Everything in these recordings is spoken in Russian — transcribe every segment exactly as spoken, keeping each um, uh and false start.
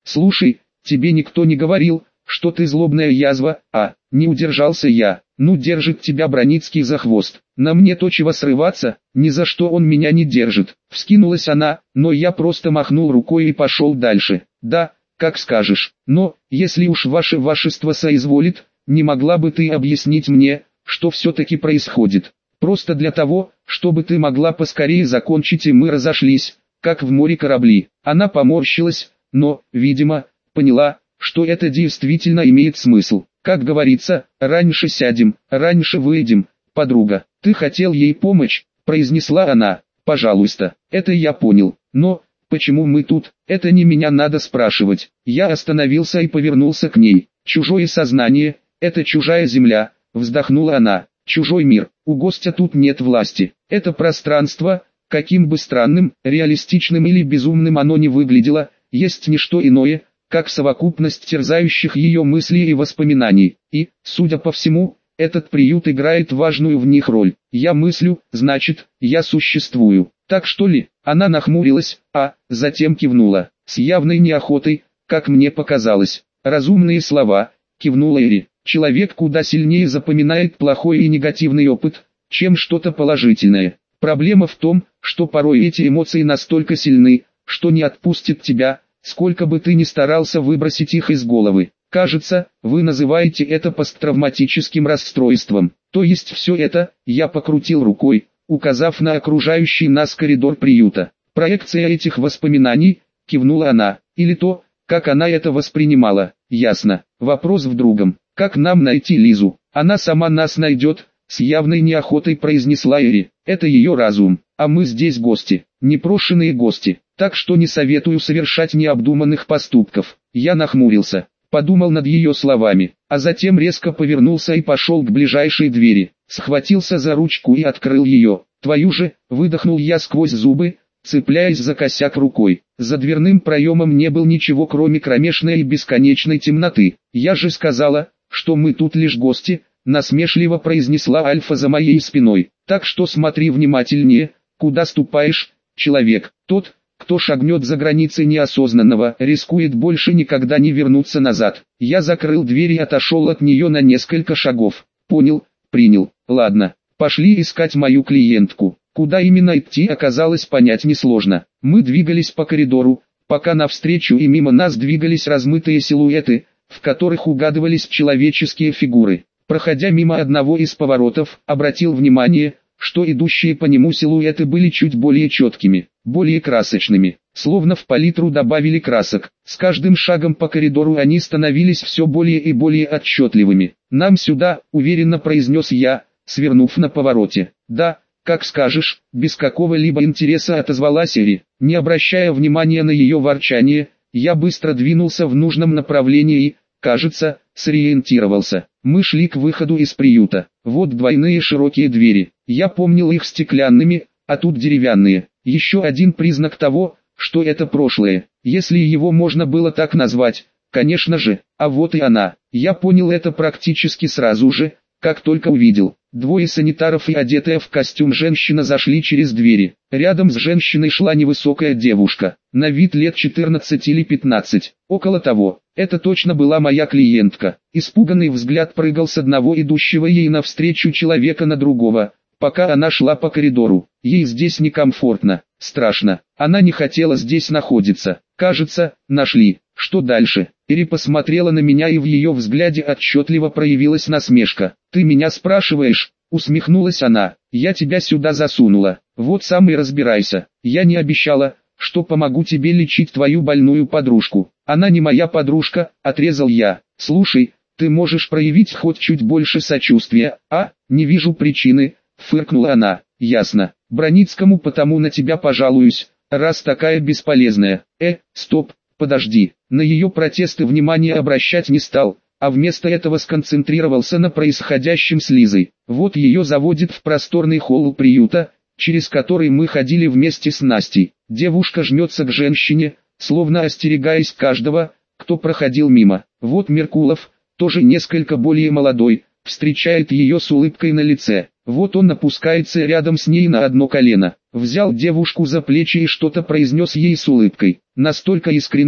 Слушай, тебе никто не говорил, что ты злобная язва, а, не удержался я. Ну держит тебя Броницкий за хвост. На мне то чего срываться, ни за что он меня не держит. Вскинулась она, но я просто махнул рукой и пошел дальше. Да, как скажешь, но, если уж ваше вашество соизволит, не могла бы ты объяснить мне, что все-таки происходит? Просто для того, чтобы ты могла поскорее закончить и мы разошлись, как в море корабли. Она поморщилась, но, видимо, поняла, что это действительно имеет смысл. Как говорится, раньше сядем, раньше выйдем, подруга. Ты хотел ей помочь, произнесла она. Пожалуйста, это я понял, но, почему мы тут, это не меня надо спрашивать. Я остановился и повернулся к ней. Чужое сознание, это чужая земля, вздохнула она. Чужой мир, у гостя тут нет власти. Это пространство, каким бы странным, реалистичным или безумным оно ни выглядело, есть не что иное, как совокупность терзающих ее мыслей и воспоминаний. И, судя по всему, этот приют играет важную в них роль. Я мыслю, значит, я существую. Так что ли? Она нахмурилась, а, затем кивнула, с явной неохотой, как мне показалось. Разумные слова, кивнула Эри. Человек куда сильнее запоминает плохой и негативный опыт, чем что-то положительное. Проблема в том, что порой эти эмоции настолько сильны, что не отпустят тебя, сколько бы ты ни старался выбросить их из головы. Кажется, вы называете это посттравматическим расстройством. То есть все это, я покрутил рукой, указав на окружающий нас коридор приюта. Проекция этих воспоминаний, кивнула она, или то, как она это воспринимала. Ясно. Вопрос в другом. Как нам найти Лизу? Она сама нас найдет, с явной неохотой произнесла Эри. Это ее разум, а мы здесь гости, непрошенные гости. Так что не советую совершать необдуманных поступков. Я нахмурился, подумал над ее словами, а затем резко повернулся и пошел к ближайшей двери. Схватился за ручку и открыл ее. Твою же, выдохнул я сквозь зубы, цепляясь за косяк рукой. За дверным проемом не было ничего кроме кромешной и бесконечной темноты. Я же сказала, что мы тут лишь гости, насмешливо произнесла Альфа за моей спиной. Так что смотри внимательнее, куда ступаешь, человек. Тот, кто шагнет за границы неосознанного, рискует больше никогда не вернуться назад. Я закрыл дверь и отошел от нее на несколько шагов. Понял, принял. Ладно, пошли искать мою клиентку. Куда именно идти оказалось понять несложно. Мы двигались по коридору, пока навстречу и мимо нас двигались размытые силуэты, в которых угадывались человеческие фигуры. Проходя мимо одного из поворотов, обратил внимание, что идущие по нему силуэты были чуть более четкими, более красочными, словно в палитру добавили красок. С каждым шагом по коридору они становились все более и более отчетливыми. «Нам сюда», — уверенно произнес я, свернув на повороте. «Да, как скажешь», — без какого-либо интереса отозвалась Эри. Не обращая внимания на ее ворчание, я быстро двинулся в нужном направлении и, кажется, сориентировался. Мы шли к выходу из приюта. Вот двойные широкие двери. Я помнил их стеклянными, а тут деревянные. Еще один признак того, что это прошлое, если его можно было так назвать. Конечно же, а вот и она. Я понял это практически сразу же, как только увидел. Двое санитаров и одетая в костюм женщина зашли через двери. Рядом с женщиной шла невысокая девушка, на вид лет четырнадцать или пятнадцать, около того. Это точно была моя клиентка. Испуганный взгляд прыгал с одного идущего ей навстречу человека на другого, пока она шла по коридору. Ей здесь некомфортно, страшно. Она не хотела здесь находиться. Кажется, нашли. Что дальше? Эри посмотрела на меня, и в ее взгляде отчетливо проявилась насмешка. «Ты меня спрашиваешь?» — усмехнулась она. «Я тебя сюда засунула. Вот сам и разбирайся. Я не обещала, что помогу тебе лечить твою больную подружку. Она не моя подружка», — отрезал я. «Слушай, ты можешь проявить хоть чуть больше сочувствия, а? Не вижу причины», — фыркнула она. «Ясно. Броницкому потому на тебя пожалуюсь, раз такая бесполезная». «Э, стоп, подожди». На ее протесты внимания обращать не стал, а вместо этого сконцентрировался на происходящем с Лизой. Вот ее заводит в просторный холл приюта, через который мы ходили вместе с Настей. Девушка жмется к женщине, словно остерегаясь каждого, кто проходил мимо. Вот Меркулов, тоже несколько более молодой, встречает ее с улыбкой на лице. Вот он опускается рядом с ней на одно колено, взял девушку за плечи и что-то произнес ей с улыбкой, настолько искренней,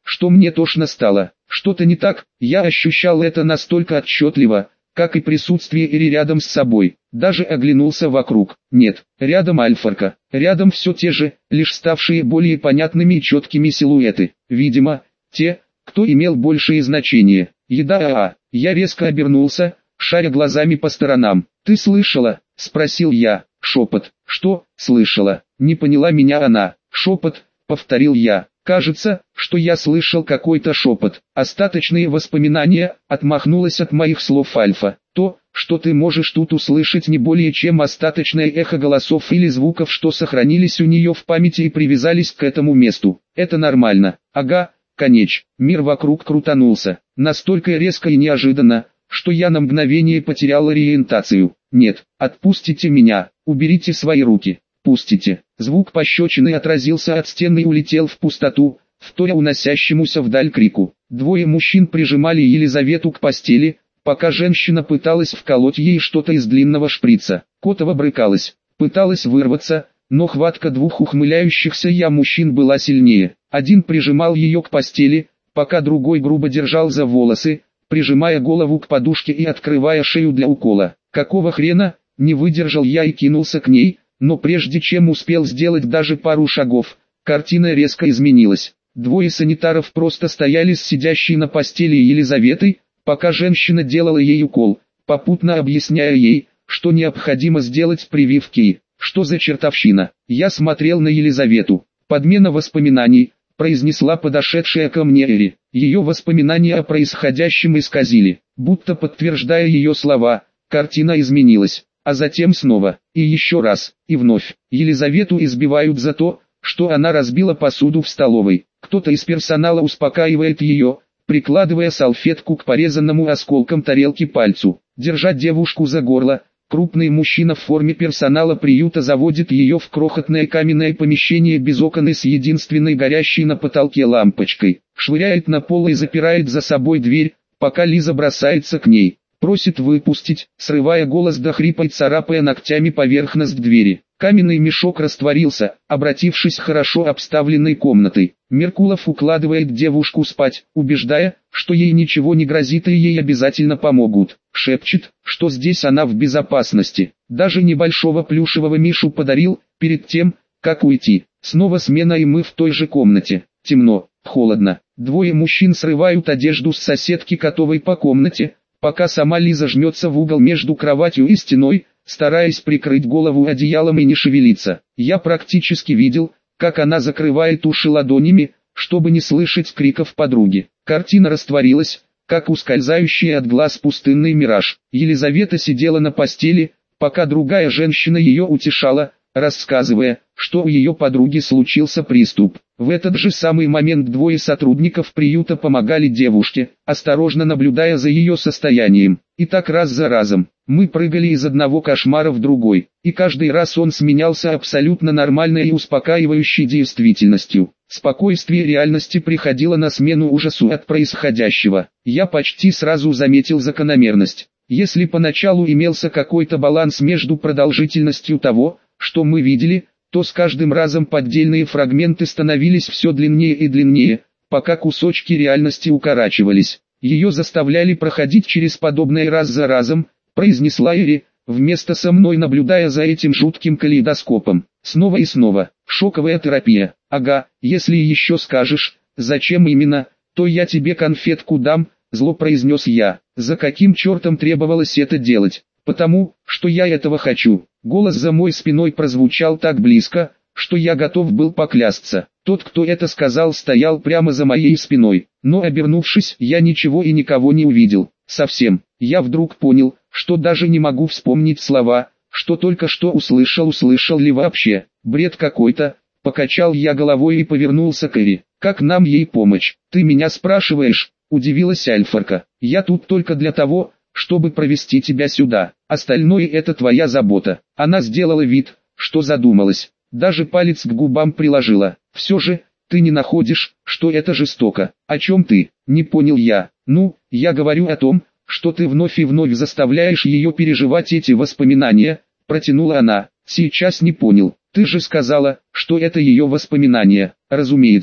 что мне тошно стало. Что-то не так, я ощущал это настолько отчетливо, как и присутствие Ири рядом с собой. Даже оглянулся вокруг. Нет, рядом Альфарка. Рядом все те же, лишь ставшие более понятными и четкими силуэты. Видимо, те, кто имел большее значение. Еда а, -а. Я резко обернулся, шаря глазами по сторонам. «Ты слышала?» – спросил я. Шепот. «Что?» – слышала. Не поняла меня она. «Шепот», – повторил я. «Кажется, что я слышал какой-то шепот». Остаточные воспоминания, отмахнулась от моих слов Альфа. То, что ты можешь тут услышать, не более чем остаточное эхо голосов или звуков, что сохранились у нее в памяти и привязались к этому месту. Это нормально. Ага, конеч. Мир вокруг крутанулся. Настолько резко и неожиданно, что я на мгновение потерял ориентацию. «Нет, отпустите меня, уберите свои руки, пустите». Звук пощечины отразился от стены и улетел в пустоту, вторя уносящемуся вдаль крику. Двое мужчин прижимали Елизавету к постели, пока женщина пыталась вколоть ей что-то из длинного шприца. Котова брыкалась, пыталась вырваться, но хватка двух ухмыляющихся я мужчин была сильнее. Один прижимал ее к постели, пока другой грубо держал за волосы, прижимая голову к подушке и открывая шею для укола. Какого хрена, не выдержал я и кинулся к ней, но прежде чем успел сделать даже пару шагов, картина резко изменилась. Двое санитаров просто стояли с сидящей на постели Елизаветой, пока женщина делала ей укол, попутно объясняя ей, что необходимо сделать прививки. Что за чертовщина? Я смотрел на Елизавету. Подмена воспоминаний, произнесла подошедшая ко мне Эри. Ее воспоминания о происходящем исказили, будто подтверждая ее слова. Картина изменилась, а затем снова, и еще раз, и вновь. Елизавету избивают за то, что она разбила посуду в столовой. Кто-то из персонала успокаивает ее, прикладывая салфетку к порезанному осколком тарелки пальцу. Держа девушку за горло, крупный мужчина в форме персонала приюта заводит ее в крохотное каменное помещение без окон и с единственной горящей на потолке лампочкой. Швыряет на пол и запирает за собой дверь, пока Лиза бросается к ней. Просит выпустить, срывая голос до хрипа и царапая ногтями поверхность двери. Каменный мешок растворился, обратившись хорошо обставленной комнатой. Меркулов укладывает девушку спать, убеждая, что ей ничего не грозит и ей обязательно помогут. Шепчет, что здесь она в безопасности. Даже небольшого плюшевого мишу подарил, перед тем, как уйти. Снова смена и мы в той же комнате. Темно, холодно. Двое мужчин срывают одежду с соседки котовой по комнате, пока сама Лиза жмется в угол между кроватью и стеной, стараясь прикрыть голову одеялом и не шевелиться. Я практически видел, как она закрывает уши ладонями, чтобы не слышать криков подруги. Картина растворилась, как ускользающий от глаз пустынный мираж. Елизавета сидела на постели, пока другая женщина ее утешала, рассказывая, что у ее подруги случился приступ. В этот же самый момент двое сотрудников приюта помогали девушке, осторожно наблюдая за ее состоянием. И так раз за разом. Мы прыгали из одного кошмара в другой, и каждый раз он сменялся абсолютно нормальной и успокаивающей действительностью. Спокойствие реальности приходило на смену ужасу от происходящего. Я почти сразу заметил закономерность. Если поначалу имелся какой-то баланс между продолжительностью того, что мы видели, то с каждым разом поддельные фрагменты становились все длиннее и длиннее, пока кусочки реальности укорачивались. Ее заставляли проходить через подобное раз за разом, произнесла Эри, вместо со мной наблюдая за этим жутким калейдоскопом. Снова и снова. Шоковая терапия. Ага, если еще скажешь, зачем именно, то я тебе конфетку дам, зло произнес я. За каким чертом требовалось это делать? Потому, что я этого хочу. Голос за моей спиной прозвучал так близко, что я готов был поклясться. Тот, кто это сказал, стоял прямо за моей спиной. Но обернувшись, я ничего и никого не увидел. Совсем. Я вдруг понял, что даже не могу вспомнить слова, что только что услышал, услышал ли вообще. Бред какой-то. Покачал я головой и повернулся к Эри. Как нам ей помочь? Ты меня спрашиваешь? Удивилась Альфарка. Я тут только для того, чтобы провести тебя сюда. Остальное это твоя забота. Она сделала вид, что задумалась. Даже палец к губам приложила. Все же, ты не находишь, что это жестоко? О чем ты? Не понял я. Ну, я говорю о том, что ты вновь и вновь заставляешь ее переживать эти воспоминания, протянула она. Сейчас не понял. Ты же сказала, что это ее воспоминания. Разумеется,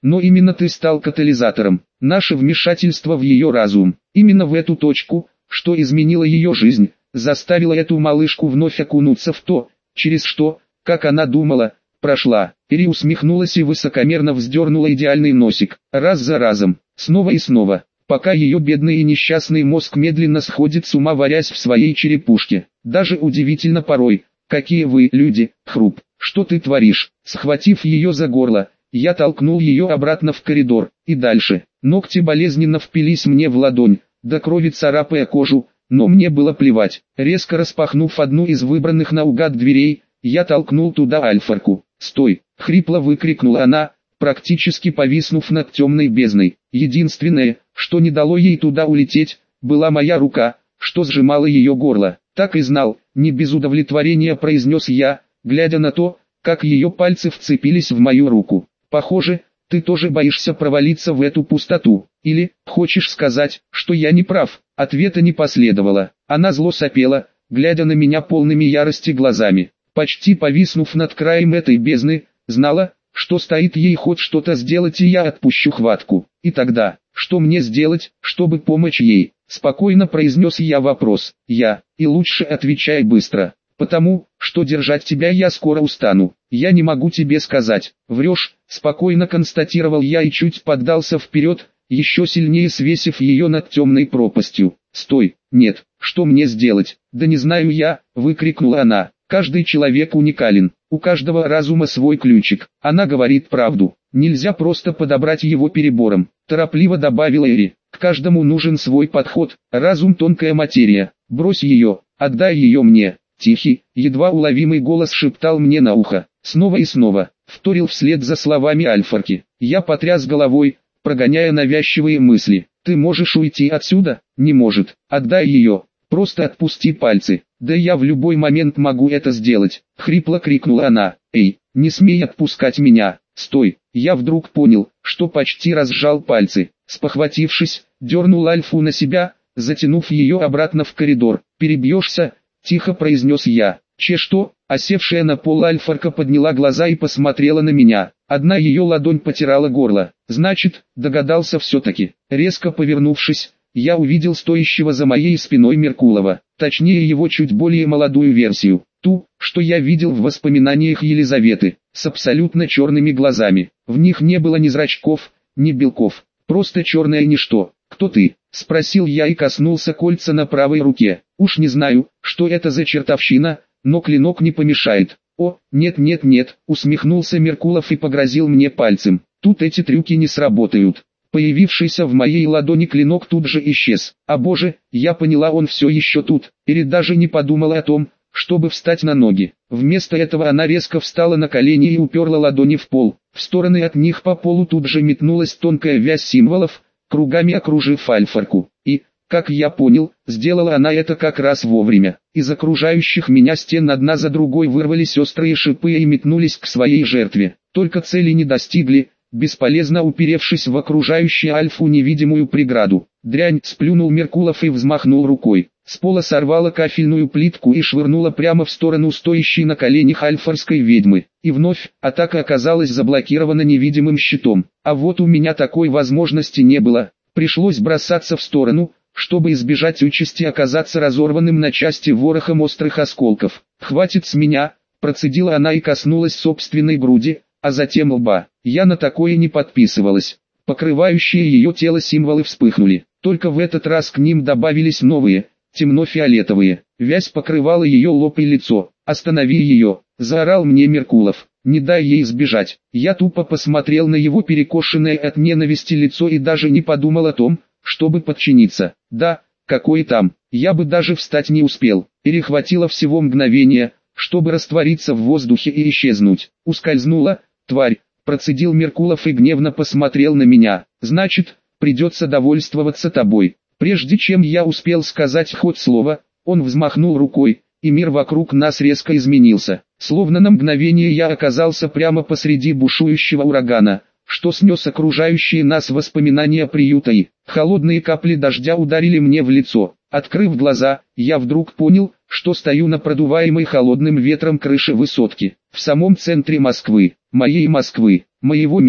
но именно ты стал катализатором. Наше вмешательство в ее разум, именно в эту точку, что изменило ее жизнь, заставило эту малышку вновь окунуться в то, через что, как она думала, прошла. Ири усмехнулась и высокомерно вздернула идеальный носик, раз за разом, снова и снова, пока ее бедный и несчастный мозг медленно сходит с ума, варясь в своей черепушке. Даже удивительно порой, какие вы, люди, хруп, что ты творишь. Схватив ее за горло, я толкнул ее обратно в коридор, и дальше. Ногти болезненно впились мне в ладонь, до крови царапая кожу, но мне было плевать. Резко распахнув одну из выбранных наугад дверей, я толкнул туда Альфарку. «Стой!» — хрипло выкрикнула она, практически повиснув над темной бездной. Единственное, что не дало ей туда улететь, была моя рука, что сжимала ее горло. «Так и знал», — не без удовлетворения произнес я, глядя на то, как ее пальцы вцепились в мою руку. «Похоже, ты тоже боишься провалиться в эту пустоту. Или, хочешь сказать, что я не прав?» Ответа не последовало. Она зло сопела, глядя на меня полными ярости глазами. Почти повиснув над краем этой бездны, знала, что стоит ей хоть что-то сделать, и я отпущу хватку. И тогда, что мне сделать, чтобы помочь ей? Спокойно произнес я вопрос. Я, и лучше отвечай быстро. Потому, что держать тебя я скоро устану. Я не могу тебе сказать. Врешь, спокойно констатировал я и чуть поддался вперед, еще сильнее свесив ее над темной пропастью. Стой, нет, что мне сделать? Да не знаю я, выкрикнула она. Каждый человек уникален, у каждого разума свой ключик. Она говорит правду, нельзя просто подобрать его перебором. Торопливо добавила Ири. К каждому нужен свой подход, разум тонкая материя. Брось ее, отдай ее мне. Тихий, едва уловимый голос шептал мне на ухо. Снова и снова, вторил вслед за словами Альфарки. Я потряс головой, прогоняя навязчивые мысли. Ты можешь уйти отсюда? Не может. Отдай ее. Просто отпусти пальцы. Да я в любой момент могу это сделать. Хрипло крикнула она. Эй, не смей отпускать меня. Стой. Я вдруг понял, что почти разжал пальцы. Спохватившись, дернул Альфу на себя, затянув ее обратно в коридор. Перебьешься? Тихо произнес я. Че что? Осевшая на пол Альфарка подняла глаза и посмотрела на меня. Одна ее ладонь потирала горло. Значит, догадался все-таки. Резко повернувшись, я увидел стоящего за моей спиной Меркулова. Точнее его чуть более молодую версию. Ту, что я видел в воспоминаниях Елизаветы. С абсолютно черными глазами. В них не было ни зрачков, ни белков. Просто черное ничто. «Кто ты?» — спросил я и коснулся кольца на правой руке. Уж не знаю, что это за чертовщина, но клинок не помешает. «О, нет-нет-нет», — усмехнулся Меркулов и погрозил мне пальцем. «Тут эти трюки не сработают». Появившийся в моей ладони клинок тут же исчез. А боже, я поняла, он все еще тут. Или даже не подумала о том, чтобы встать на ноги. Вместо этого она резко встала на колени и уперла ладони в пол. В стороны от них по полу тут же метнулась тонкая вязь символов, кругами окружив Альфарку. И, как я понял, сделала она это как раз вовремя. Из окружающих меня стен одна за другой вырвались острые шипы и метнулись к своей жертве. Только цели не достигли, бесполезно уперевшись в окружающую Альфу невидимую преграду. Дрянь, сплюнул Меркулов и взмахнул рукой. С пола сорвала кафельную плитку и швырнула прямо в сторону стоящей на коленях альфарской ведьмы. И вновь, атака оказалась заблокирована невидимым щитом. А вот у меня такой возможности не было. Пришлось бросаться в сторону, чтобы избежать участи оказаться разорванным на части ворохом острых осколков. «Хватит с меня», — процедила она и коснулась собственной груди, а затем лба. Я на такое не подписывалась. Покрывающие ее тело символы вспыхнули. Только в этот раз к ним добавились новые, темно-фиолетовые. Вязь покрывала ее лоб и лицо. «Останови ее!» — заорал мне Меркулов. «Не дай ей сбежать!» Я тупо посмотрел на его перекошенное от ненависти лицо и даже не подумал о том, чтобы подчиниться. Да, какой там, я бы даже встать не успел. Перехватило всего мгновение, чтобы раствориться в воздухе и исчезнуть. Ускользнула, тварь, процедил Меркулов и гневно посмотрел на меня. «Значит, придется довольствоваться тобой». Прежде чем я успел сказать хоть слово, он взмахнул рукой, и мир вокруг нас резко изменился. Словно на мгновение я оказался прямо посреди бушующего урагана, что снес окружающие нас воспоминания приюта, и холодные капли дождя ударили мне в лицо. Открыв глаза, я вдруг понял, что стою на продуваемой холодным ветром крыше высотки, в самом центре Москвы, моей Москвы, моего мира.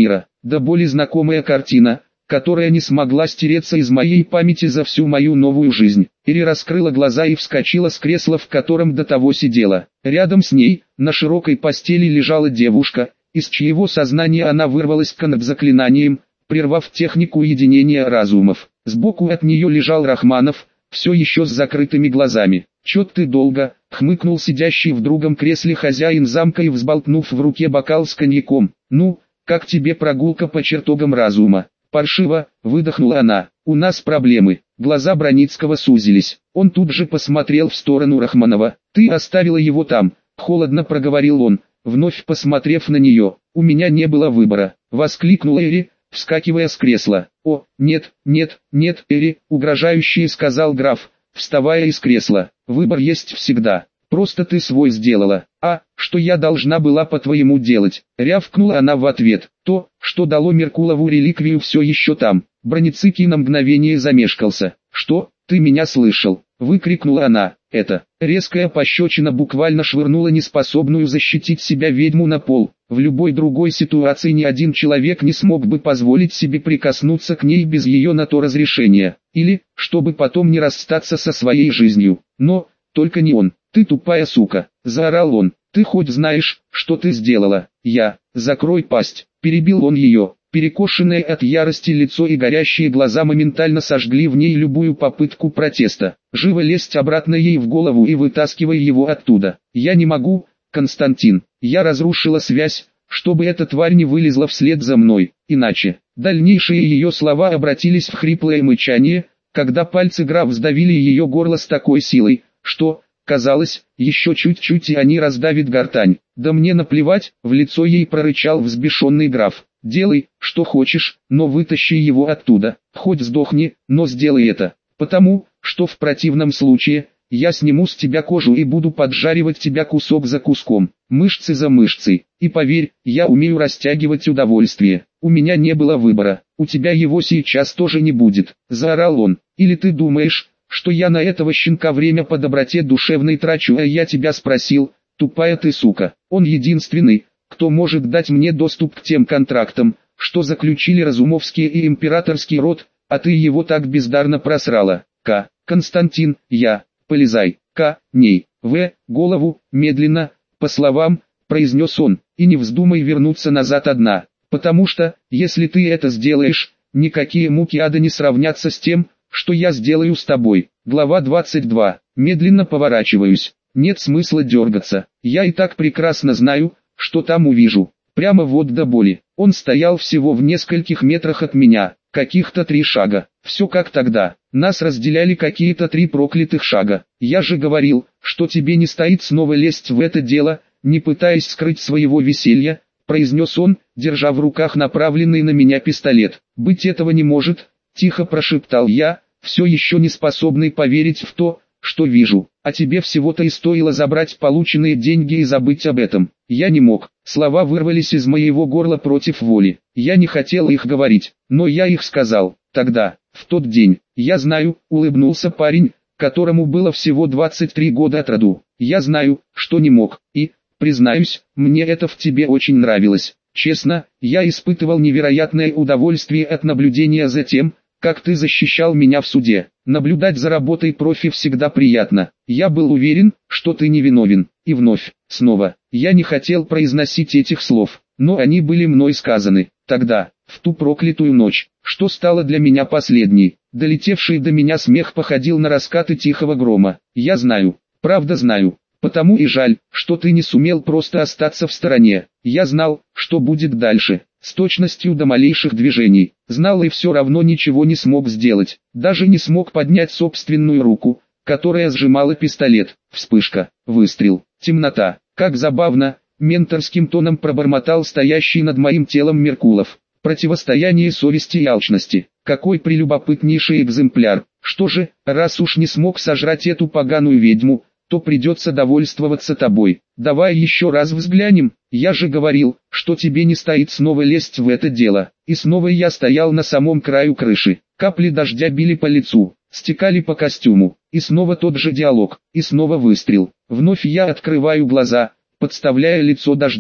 до боли знакомая картина, которая не смогла стереться из моей памяти за всю мою новую жизнь. Эри раскрыла глаза и вскочила с кресла, в котором до того сидела. Рядом с ней, на широкой постели, лежала девушка, из чьего сознания она вырвалась канат-заклинанием, прервав технику единения разумов. Сбоку от нее лежал Рахманов, все еще с закрытыми глазами. «Чё ты долго?» — хмыкнул сидящий в другом кресле хозяин замка и взболтнув в руке бокал с коньяком. «Ну, как тебе прогулка по чертогам разума?» «Паршиво», — выдохнула она. «У нас проблемы». Глаза Броницкого сузились. Он тут же посмотрел в сторону Рахманова. «Ты оставила его там», — холодно проговорил он, вновь посмотрев на нее. «У меня не было выбора», — воскликнула Эри, вскакивая с кресла. «О, нет, нет, нет, Эри», — угрожающе сказал граф, вставая из кресла. «Выбор есть всегда. Просто ты свой сделала. А, что я должна была по-твоему делать?» Рявкнула она в ответ. «То, что дало Меркулову реликвию, все еще там». Броницкий на мгновение замешкался. «Что, ты меня слышал?» — выкрикнула она. Это резкая пощечина буквально швырнула неспособную защитить себя ведьму на пол. В любой другой ситуации ни один человек не смог бы позволить себе прикоснуться к ней без ее на то разрешения, или, чтобы потом не расстаться со своей жизнью. Но, только не он. «Ты тупая сука!» — заорал он. «Ты хоть знаешь, что ты сделала?» «Я, закрой пасть!» — перебил он ее. Перекошенное от ярости лицо и горящие глаза моментально сожгли в ней любую попытку протеста. «Живо лезть обратно ей в голову и вытаскивай его оттуда!» «Я не могу, Константин. Я разрушила связь, чтобы эта тварь не вылезла вслед за мной, иначе...» Дальнейшие ее слова обратились в хриплое мычание, когда пальцы графа сдавили ее горло с такой силой, что... казалось, еще чуть-чуть и они раздавят гортань. «Да мне наплевать», — в лицо ей прорычал взбешенный граф. «Делай, что хочешь, но вытащи его оттуда. Хоть сдохни, но сделай это. Потому, что в противном случае, я сниму с тебя кожу и буду поджаривать тебя кусок за куском, мышцы за мышцей. И поверь, я умею растягивать удовольствие. У меня не было выбора, у тебя его сейчас тоже не будет», — заорал он. «Или ты думаешь, что я на этого щенка время по доброте душевной трачу, а я тебя спросил, тупая ты сука. Он единственный, кто может дать мне доступ к тем контрактам, что заключили Разумовский и Императорский род, а ты его так бездарно просрала. К. Константин, я, полезай, К. Ней, В. Голову, медленно, по словам, произнес он, и не вздумай вернуться назад одна, потому что, если ты это сделаешь, никакие муки ада не сравнятся с тем, что я сделаю с тобой. Глава двадцать два. Медленно поворачиваюсь. Нет смысла дергаться. Я и так прекрасно знаю, что там увижу. Прямо вот до боли. Он стоял всего в нескольких метрах от меня. Каких-то три шага. Все как тогда. Нас разделяли какие-то три проклятых шага. Я же говорил, что тебе не стоит снова лезть в это дело, не пытаясь скрыть своего веселья, произнес он, держа в руках направленный на меня пистолет. Быть этого не может. Тихо прошептал я, все еще не способный поверить в то, что вижу. А тебе всего-то и стоило забрать полученные деньги и забыть об этом. Я не мог. Слова вырвались из моего горла против воли. Я не хотел их говорить, но я их сказал. Тогда, в тот день, я знаю, улыбнулся парень, которому было всего двадцать три года от роду. Я знаю, что не мог, и, признаюсь, мне это в тебе очень нравилось. Честно, я испытывал невероятное удовольствие от наблюдения за тем, как ты защищал меня в суде. Наблюдать за работой профи всегда приятно. Я был уверен, что ты невиновен. И вновь, снова, я не хотел произносить этих слов, но они были мной сказаны. Тогда, в ту проклятую ночь, что стало для меня последней. Долетевший до меня смех походил на раскаты тихого грома. Я знаю, правда знаю. Потому и жаль, что ты не сумел просто остаться в стороне. Я знал, что будет дальше, с точностью до малейших движений. Знал и все равно ничего не смог сделать. Даже не смог поднять собственную руку, которая сжимала пистолет. Вспышка, выстрел, темнота. Как забавно, менторским тоном пробормотал стоящий над моим телом Меркулов. Противостояние совести и алчности. Какой прелюбопытнейший экземпляр. Что же, раз уж не смог сожрать эту поганую ведьму, то придется довольствоваться тобой. Давай еще раз взглянем. Я же говорил, что тебе не стоит снова лезть в это дело. И снова я стоял на самом краю крыши. Капли дождя били по лицу, стекали по костюму. И снова тот же диалог, и снова выстрел. Вновь я открываю глаза, подставляя лицо дождю.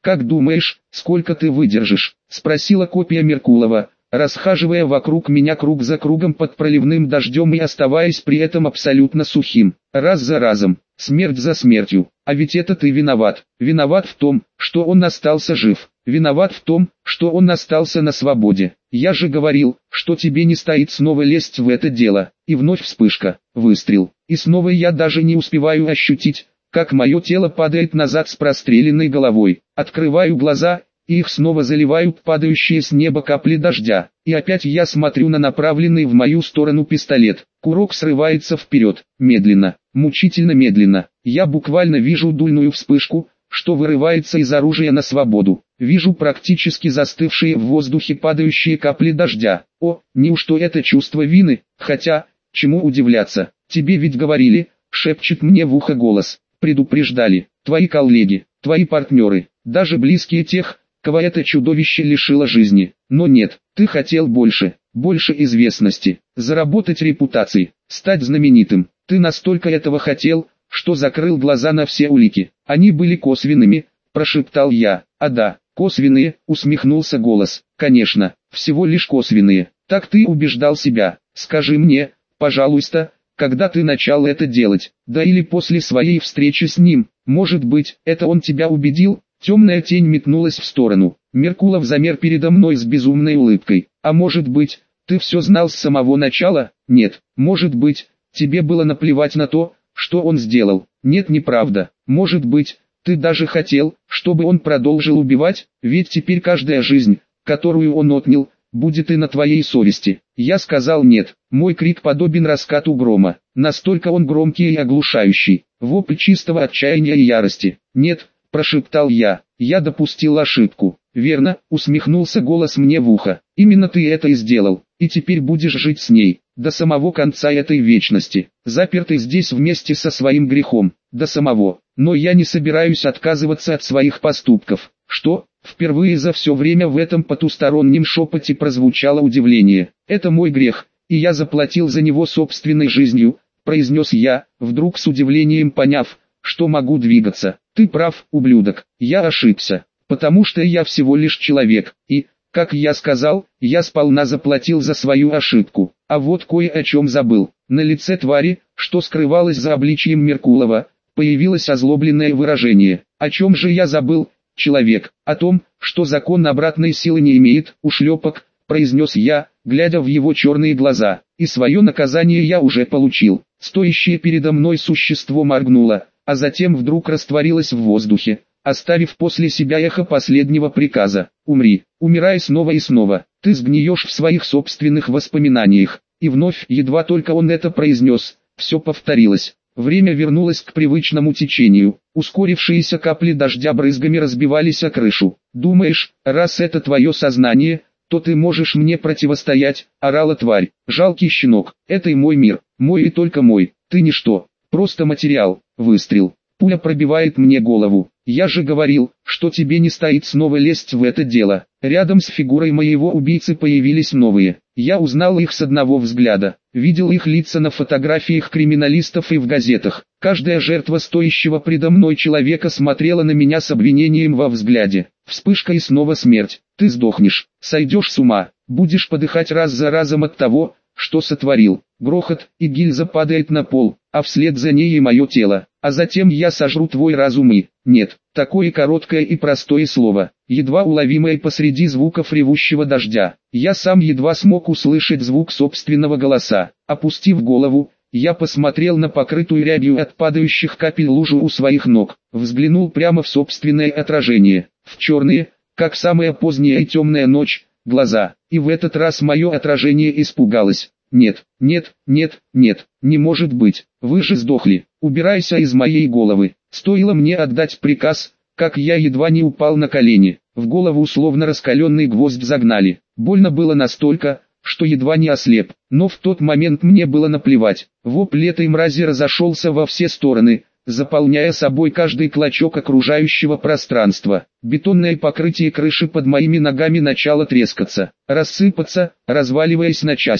«Как думаешь, сколько ты выдержишь?» – спросила копия Меркулова, расхаживая вокруг меня круг за кругом под проливным дождем и оставаясь при этом абсолютно сухим. Раз за разом, смерть за смертью. А ведь это ты виноват. Виноват в том, что он остался жив. Виноват в том, что он остался на свободе. Я же говорил, что тебе не стоит снова лезть в это дело. И вновь вспышка, выстрел. И снова я даже не успеваю ощутить, как мое тело падает назад с простреленной головой. Открываю глаза, и их снова заливают падающие с неба капли дождя. И опять я смотрю на направленный в мою сторону пистолет. Курок срывается вперед, медленно, мучительно медленно. Я буквально вижу дульную вспышку, что вырывается из оружия на свободу. Вижу практически застывшие в воздухе падающие капли дождя. О, неужто это чувство вины? Хотя, чему удивляться? Тебе ведь говорили, шепчет мне в ухо голос. Предупреждали, твои коллеги, твои партнеры, даже близкие тех, кого это чудовище лишило жизни. Но нет, ты хотел больше, больше известности, заработать репутации, стать знаменитым. Ты настолько этого хотел, что закрыл глаза на все улики. Они были косвенными, прошептал я. А да, косвенные, усмехнулся голос. Конечно, всего лишь косвенные. Так ты убеждал себя. Скажи мне, пожалуйста, когда ты начал это делать, да или после своей встречи с ним. Может быть, это он тебя убедил? Темная тень метнулась в сторону. Меркулов замер передо мной с безумной улыбкой. А может быть, ты все знал с самого начала? Нет. Может быть, тебе было наплевать на то, что он сделал? Нет, неправда. Может быть, ты даже хотел, чтобы он продолжил убивать? Ведь теперь каждая жизнь, которую он отнял, будет и на твоей совести. Я сказал нет. Мой крик подобен раскату грома. Настолько он громкий и оглушающий. Вопль чистого отчаяния и ярости. Нет, прошептал я. Я допустил ошибку. Верно, усмехнулся голос мне в ухо. Именно ты это и сделал. И теперь будешь жить с ней. До самого конца этой вечности. Запертый здесь вместе со своим грехом. До самого. Но я не собираюсь отказываться от своих поступков. Что? Впервые за все время в этом потустороннем шепоте прозвучало удивление. «Это мой грех, и я заплатил за него собственной жизнью», произнес я, вдруг с удивлением поняв, что могу двигаться. «Ты прав, ублюдок, я ошибся, потому что я всего лишь человек, и, как я сказал, я сполна заплатил за свою ошибку. А вот кое о чем забыл. На лице твари, что скрывалось за обличием Меркулова, появилось озлобленное выражение. О чем же я забыл? Человек, о том, что закон обратной силы не имеет, ушлепок, произнес я, глядя в его черные глаза, и свое наказание я уже получил. Стоящее передо мной существо моргнуло, а затем вдруг растворилось в воздухе, оставив после себя эхо последнего приказа. Умри, умирай снова и снова, ты сгниешь в своих собственных воспоминаниях. И вновь, едва только он это произнес, все повторилось. Время вернулось к привычному течению. Ускорившиеся капли дождя брызгами разбивались о крышу. «Думаешь, раз это твое сознание, то ты можешь мне противостоять?» – орала тварь. «Жалкий щенок, это и мой мир, мой и только мой. Ты ничто, просто материал». Выстрел. Пуля пробивает мне голову. «Я же говорил, что тебе не стоит снова лезть в это дело». Рядом с фигурой моего убийцы появились новые. Я узнал их с одного взгляда. Видел их лица на фотографиях криминалистов и в газетах. Каждая жертва стоящего предо мной человека смотрела на меня с обвинением во взгляде. Вспышка и снова смерть. Ты сдохнешь, сойдешь с ума, будешь подыхать раз за разом от того, что сотворил. Грохот, и гильза падает на пол, а вслед за ней и мое тело. А затем я сожру твой разум и... Нет, такое короткое и простое слово, едва уловимое посреди звуков ревущего дождя. Я сам едва смог услышать звук собственного голоса. Опустив голову, я посмотрел на покрытую рябью от падающих капель лужу у своих ног. Взглянул прямо в собственное отражение, в черные, как самая поздняя и темная ночь, глаза. И в этот раз мое отражение испугалось. Нет, нет, нет, нет, не может быть, вы же сдохли, убирайся из моей головы. Стоило мне отдать приказ, как я едва не упал на колени, в голову словно раскаленный гвоздь загнали. Больно было настолько, что едва не ослеп, но в тот момент мне было наплевать. Вопль этой мрази разошелся во все стороны, заполняя собой каждый клочок окружающего пространства. Бетонное покрытие крыши под моими ногами начало трескаться, рассыпаться, разваливаясь на части.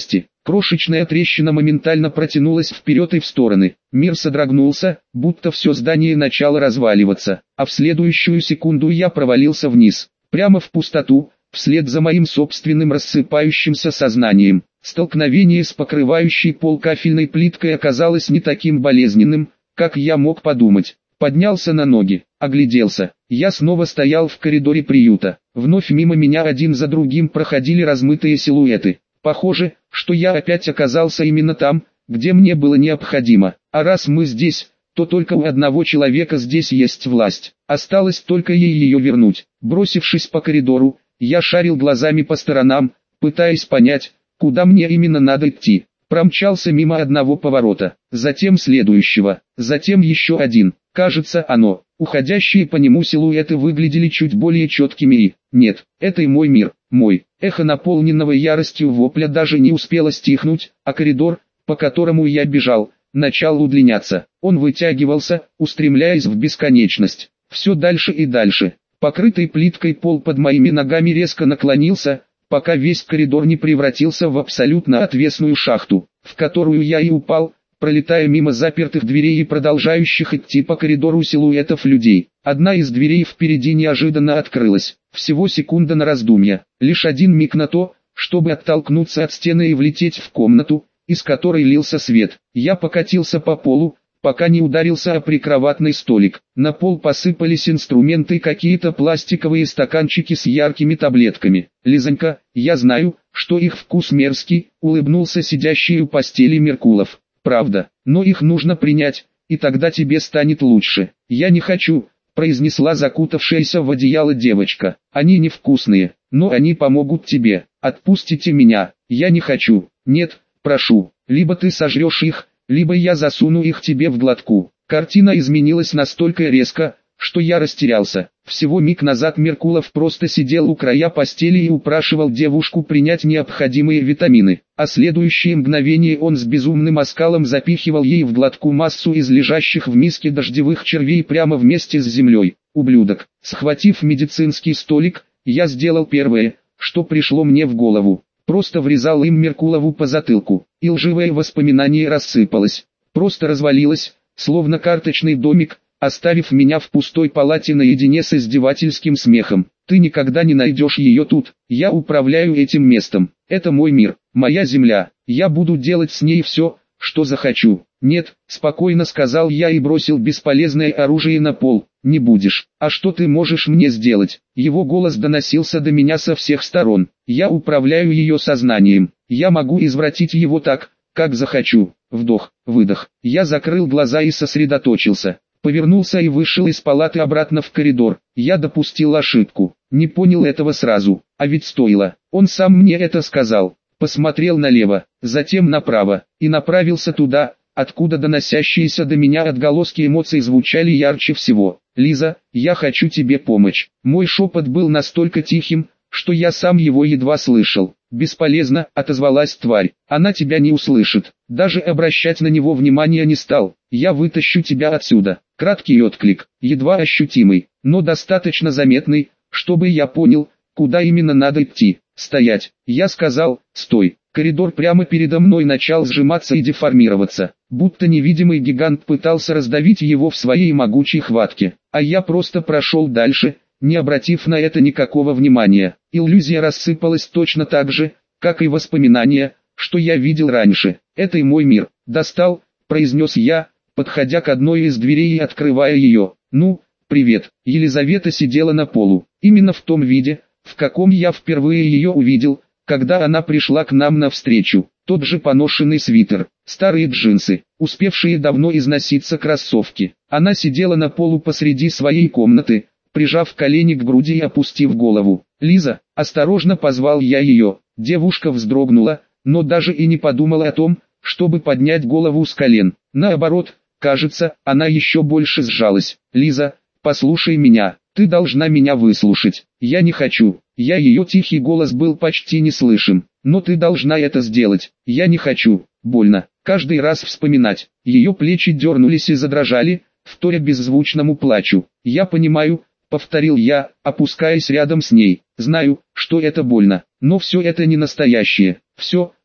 Крошечная трещина моментально протянулась вперед и в стороны. Мир содрогнулся, будто все здание начало разваливаться, а в следующую секунду я провалился вниз, прямо в пустоту, вслед за моим собственным рассыпающимся сознанием. Столкновение с покрывающей пол кафельной плиткой оказалось не таким болезненным, как я мог подумать. Поднялся на ноги, огляделся. Я снова стоял в коридоре приюта. Вновь мимо меня один за другим проходили размытые силуэты. Похоже, что я опять оказался именно там, где мне было необходимо. А раз мы здесь, то только у одного человека здесь есть власть. Осталось только ей ее вернуть. Бросившись по коридору, я шарил глазами по сторонам, пытаясь понять, куда мне именно надо идти. Промчался мимо одного поворота, затем следующего, затем еще один. Кажется, оно, уходящие по нему силуэты выглядели чуть более четкими и... Нет, это и мой мир, мой. Эхо наполненного яростью вопля даже не успело стихнуть, а коридор, по которому я бежал, начал удлиняться. Он вытягивался, устремляясь в бесконечность. Все дальше и дальше. Покрытый плиткой пол под моими ногами резко наклонился, пока весь коридор не превратился в абсолютно отвесную шахту, в которую я и упал, пролетая мимо запертых дверей и продолжающих идти по коридору силуэтов людей. Одна из дверей впереди неожиданно открылась. Всего секунда на раздумье, лишь один миг на то, чтобы оттолкнуться от стены и влететь в комнату, из которой лился свет. Я покатился по полу, пока не ударился о прикроватный столик. На пол посыпались инструменты и какие-то пластиковые стаканчики с яркими таблетками. «Лизонька, я знаю, что их вкус мерзкий», — улыбнулся сидящий у постели Меркулов. «Правда, но их нужно принять, и тогда тебе станет лучше». «Я не хочу», — произнесла закутавшаяся в одеяло девочка. «Они невкусные, но они помогут тебе. Отпустите меня, я не хочу». «Нет, прошу, либо ты сожрешь их, либо я засуну их тебе в глотку». Картина изменилась настолько резко, что я растерялся. Всего миг назад Меркулов просто сидел у края постели и упрашивал девушку принять необходимые витамины, а следующее мгновение он с безумным оскалом запихивал ей в глотку массу из лежащих в миске дождевых червей прямо вместе с землей. Ублюдок. Схватив медицинский столик, я сделал первое, что пришло мне в голову. Просто врезал им Меркулову по затылку, и лживое воспоминание рассыпалось, просто развалилось, словно карточный домик, оставив меня в пустой палате наедине с издевательским смехом. «Ты никогда не найдешь ее тут, я управляю этим местом, это мой мир, моя земля, я буду делать с ней все, что захочу». «Нет», — спокойно сказал я и бросил бесполезное оружие на пол. «Не будешь. А что ты можешь мне сделать?» Его голос доносился до меня со всех сторон. «Я управляю ее сознанием. Я могу извратить его так, как захочу». Вдох, выдох. Я закрыл глаза и сосредоточился. Повернулся и вышел из палаты обратно в коридор. Я допустил ошибку. Не понял этого сразу. А ведь стоило. Он сам мне это сказал. Посмотрел налево, затем направо, и направился туда, откуда доносящиеся до меня отголоски эмоций звучали ярче всего. «Лиза, я хочу тебе помочь». Мой шепот был настолько тихим, что я сам его едва слышал. «Бесполезно», — отозвалась тварь. «Она тебя не услышит». Даже обращать на него внимания не стал. «Я вытащу тебя отсюда». Краткий отклик, едва ощутимый, но достаточно заметный, чтобы я понял, куда именно надо идти. «Стоять!» Я сказал, «Стой!» Коридор прямо передо мной начал сжиматься и деформироваться, будто невидимый гигант пытался раздавить его в своей могучей хватке, а я просто прошел дальше, не обратив на это никакого внимания. Иллюзия рассыпалась точно так же, как и воспоминания, что я видел раньше. «Это и мой мир». «Достал», — произнес я, подходя к одной из дверей и открывая ее. «Ну, привет». Елизавета сидела на полу, именно в том виде, в каком я впервые ее увидел, когда она пришла к нам навстречу. Тот же поношенный свитер, старые джинсы, успевшие давно износиться кроссовки. Она сидела на полу посреди своей комнаты, прижав колени к груди и опустив голову. «Лиза», — осторожно позвал я ее. Девушка вздрогнула, но даже и не подумала о том, чтобы поднять голову с колен. Наоборот, кажется, она еще больше сжалась. «Лиза, послушай меня, ты должна меня выслушать». «Я не хочу». Я ее тихий голос был почти неслышим. «Но ты должна это сделать». «Я не хочу». Больно. Каждый раз вспоминать. Ее плечи дернулись и задрожали, вторя беззвучному плачу. «Я понимаю», — повторил я, опускаясь рядом с ней. «Знаю, что это больно, но все это не настоящее. Все,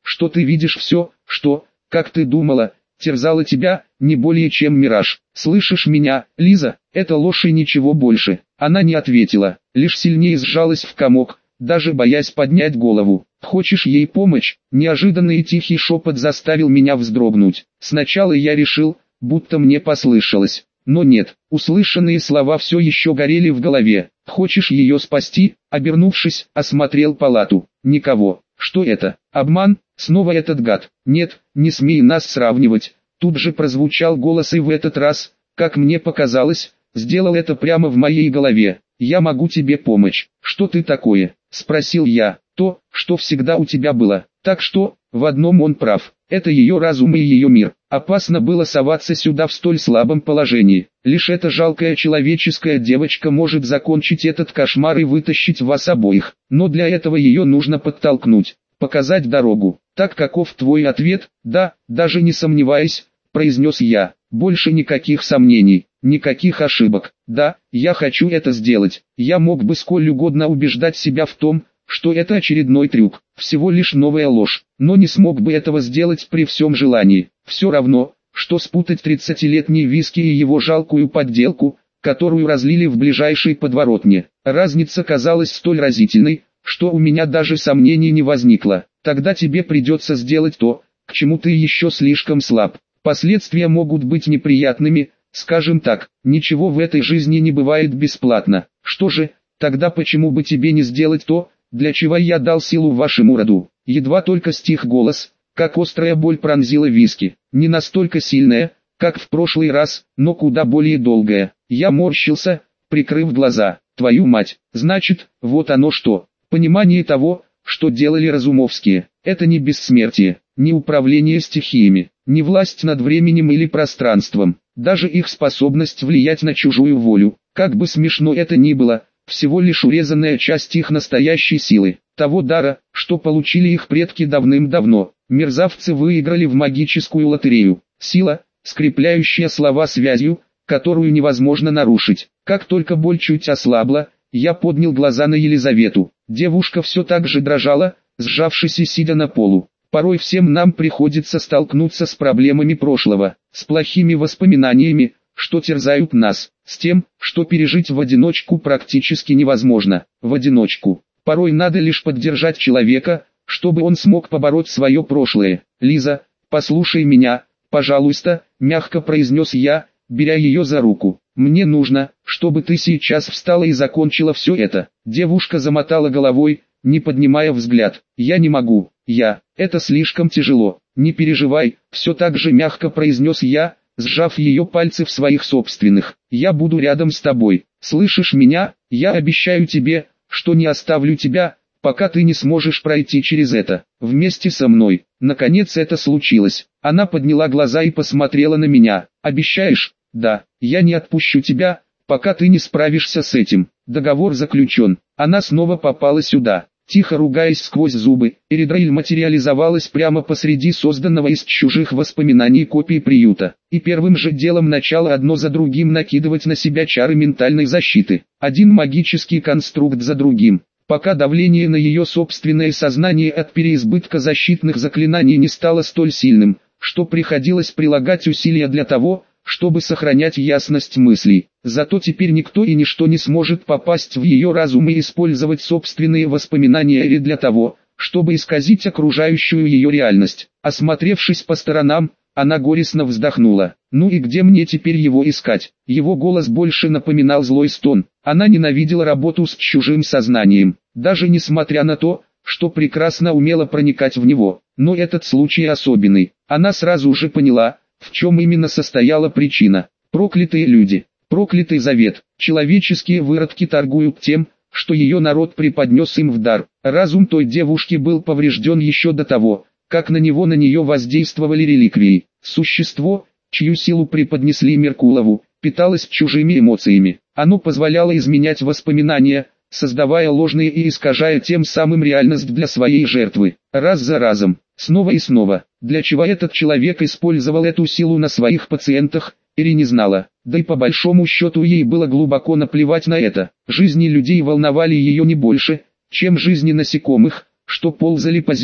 что ты видишь все, что, как ты думала, терзало тебя, не более чем мираж. Слышишь меня, Лиза, это ложь и ничего больше. Она не ответила, лишь сильнее сжалась в комок, даже боясь поднять голову. Хочешь ей помочь? Неожиданный тихий шепот заставил меня вздрогнуть. Сначала я решил, будто мне послышалось. Но нет, услышанные слова все еще горели в голове. Хочешь ее спасти? Обернувшись, осмотрел палату. Никого. Что это? Обман? Снова этот гад? Нет, не смей нас сравнивать. Тут же прозвучал голос, и в этот раз, как мне показалось, сделал это прямо в моей голове. Я могу тебе помочь. Что ты такое? Спросил я. То, что всегда у тебя было. Так что, в одном он прав. Это ее разум и ее мир. Опасно было соваться сюда в столь слабом положении. Лишь эта жалкая человеческая девочка может закончить этот кошмар и вытащить вас обоих. Но для этого ее нужно подтолкнуть, показать дорогу. Так каков твой ответ? Да, даже не сомневаясь, произнес я. Больше никаких сомнений, никаких ошибок. Да, я хочу это сделать. Я мог бы сколь угодно убеждать себя в том, что это очередной трюк, всего лишь новая ложь, но не смог бы этого сделать при всем желании. Все равно, что спутать тридцатилетний виски и его жалкую подделку, которую разлили в ближайшей подворотне. Разница казалась столь разительной, что у меня даже сомнений не возникло. Тогда тебе придется сделать то, к чему ты еще слишком слаб. Последствия могут быть неприятными, скажем так, ничего в этой жизни не бывает бесплатно. Что же, тогда почему бы тебе не сделать то, для чего я дал силу вашему роду? Едва только стих голос, как острая боль пронзила виски. Не настолько сильная, как в прошлый раз, но куда более долгая. Я морщился, прикрыв глаза. Твою мать, значит, вот оно что. Понимание того, что делали Разумовские. Это не бессмертие, не управление стихиями, не власть над временем или пространством. Даже их способность влиять на чужую волю, как бы смешно это ни было, всего лишь урезанная часть их настоящей силы, того дара, что получили их предки давным-давно. Мерзавцы выиграли в магическую лотерею. Сила, скрепляющая слова связью, которую невозможно нарушить. Как только боль чуть ослабла, я поднял глаза на Елизавету. Девушка все так же дрожала, сжавшись и сидя на полу. Порой всем нам приходится столкнуться с проблемами прошлого, с плохими воспоминаниями, что терзают нас, с тем, что пережить в одиночку практически невозможно. В одиночку. Порой надо лишь поддержать человека, чтобы он смог побороть свое прошлое. «Лиза, послушай меня, пожалуйста», — мягко произнес я, беря ее за руку. «Мне нужно, чтобы ты сейчас встала и закончила все это». Девушка замотала головой, не поднимая взгляд. «Я не могу, я, это слишком тяжело». «Не переживай», — все так же мягко произнес я, сжав ее пальцы в своих собственных. «Я буду рядом с тобой. Слышишь меня? Я обещаю тебе, что не оставлю тебя, пока ты не сможешь пройти через это. Вместе со мной». Наконец это случилось. Она подняла глаза и посмотрела на меня. «Обещаешь?» «Да, я не отпущу тебя, пока ты не справишься с этим. Договор заключен». Она снова попала сюда. Тихо ругаясь сквозь зубы, Эридраиль материализовалась прямо посреди созданного из чужих воспоминаний копии приюта, и первым же делом начала одно за другим накидывать на себя чары ментальной защиты, один магический конструкт за другим, пока давление на ее собственное сознание от переизбытка защитных заклинаний не стало столь сильным, что приходилось прилагать усилия для того, чтобы сохранять ясность мыслей. Зато теперь никто и ничто не сможет попасть в ее разум и использовать собственные воспоминания или для того, чтобы исказить окружающую ее реальность. Осмотревшись по сторонам, она горестно вздохнула. «Ну и где мне теперь его искать?» Его голос больше напоминал злой стон. Она ненавидела работу с чужим сознанием, даже несмотря на то, что прекрасно умела проникать в него. Но этот случай особенный. Она сразу же поняла, в чем именно состояла причина. Проклятые люди, проклятый завет, человеческие выродки торгуют тем, что ее народ преподнес им в дар. Разум той девушки был поврежден еще до того, как на него на нее воздействовали реликвии. Существо, чью силу преподнесли Меркулову, питалось чужими эмоциями. Оно позволяло изменять воспоминания, создавая ложные и искажая тем самым реальность для своей жертвы. Раз за разом, снова и снова. Для чего этот человек использовал эту силу на своих пациентах, Эри не знала. Да и по большому счету ей было глубоко наплевать на это. Жизни людей волновали ее не больше, чем жизни насекомых, что ползали по земле.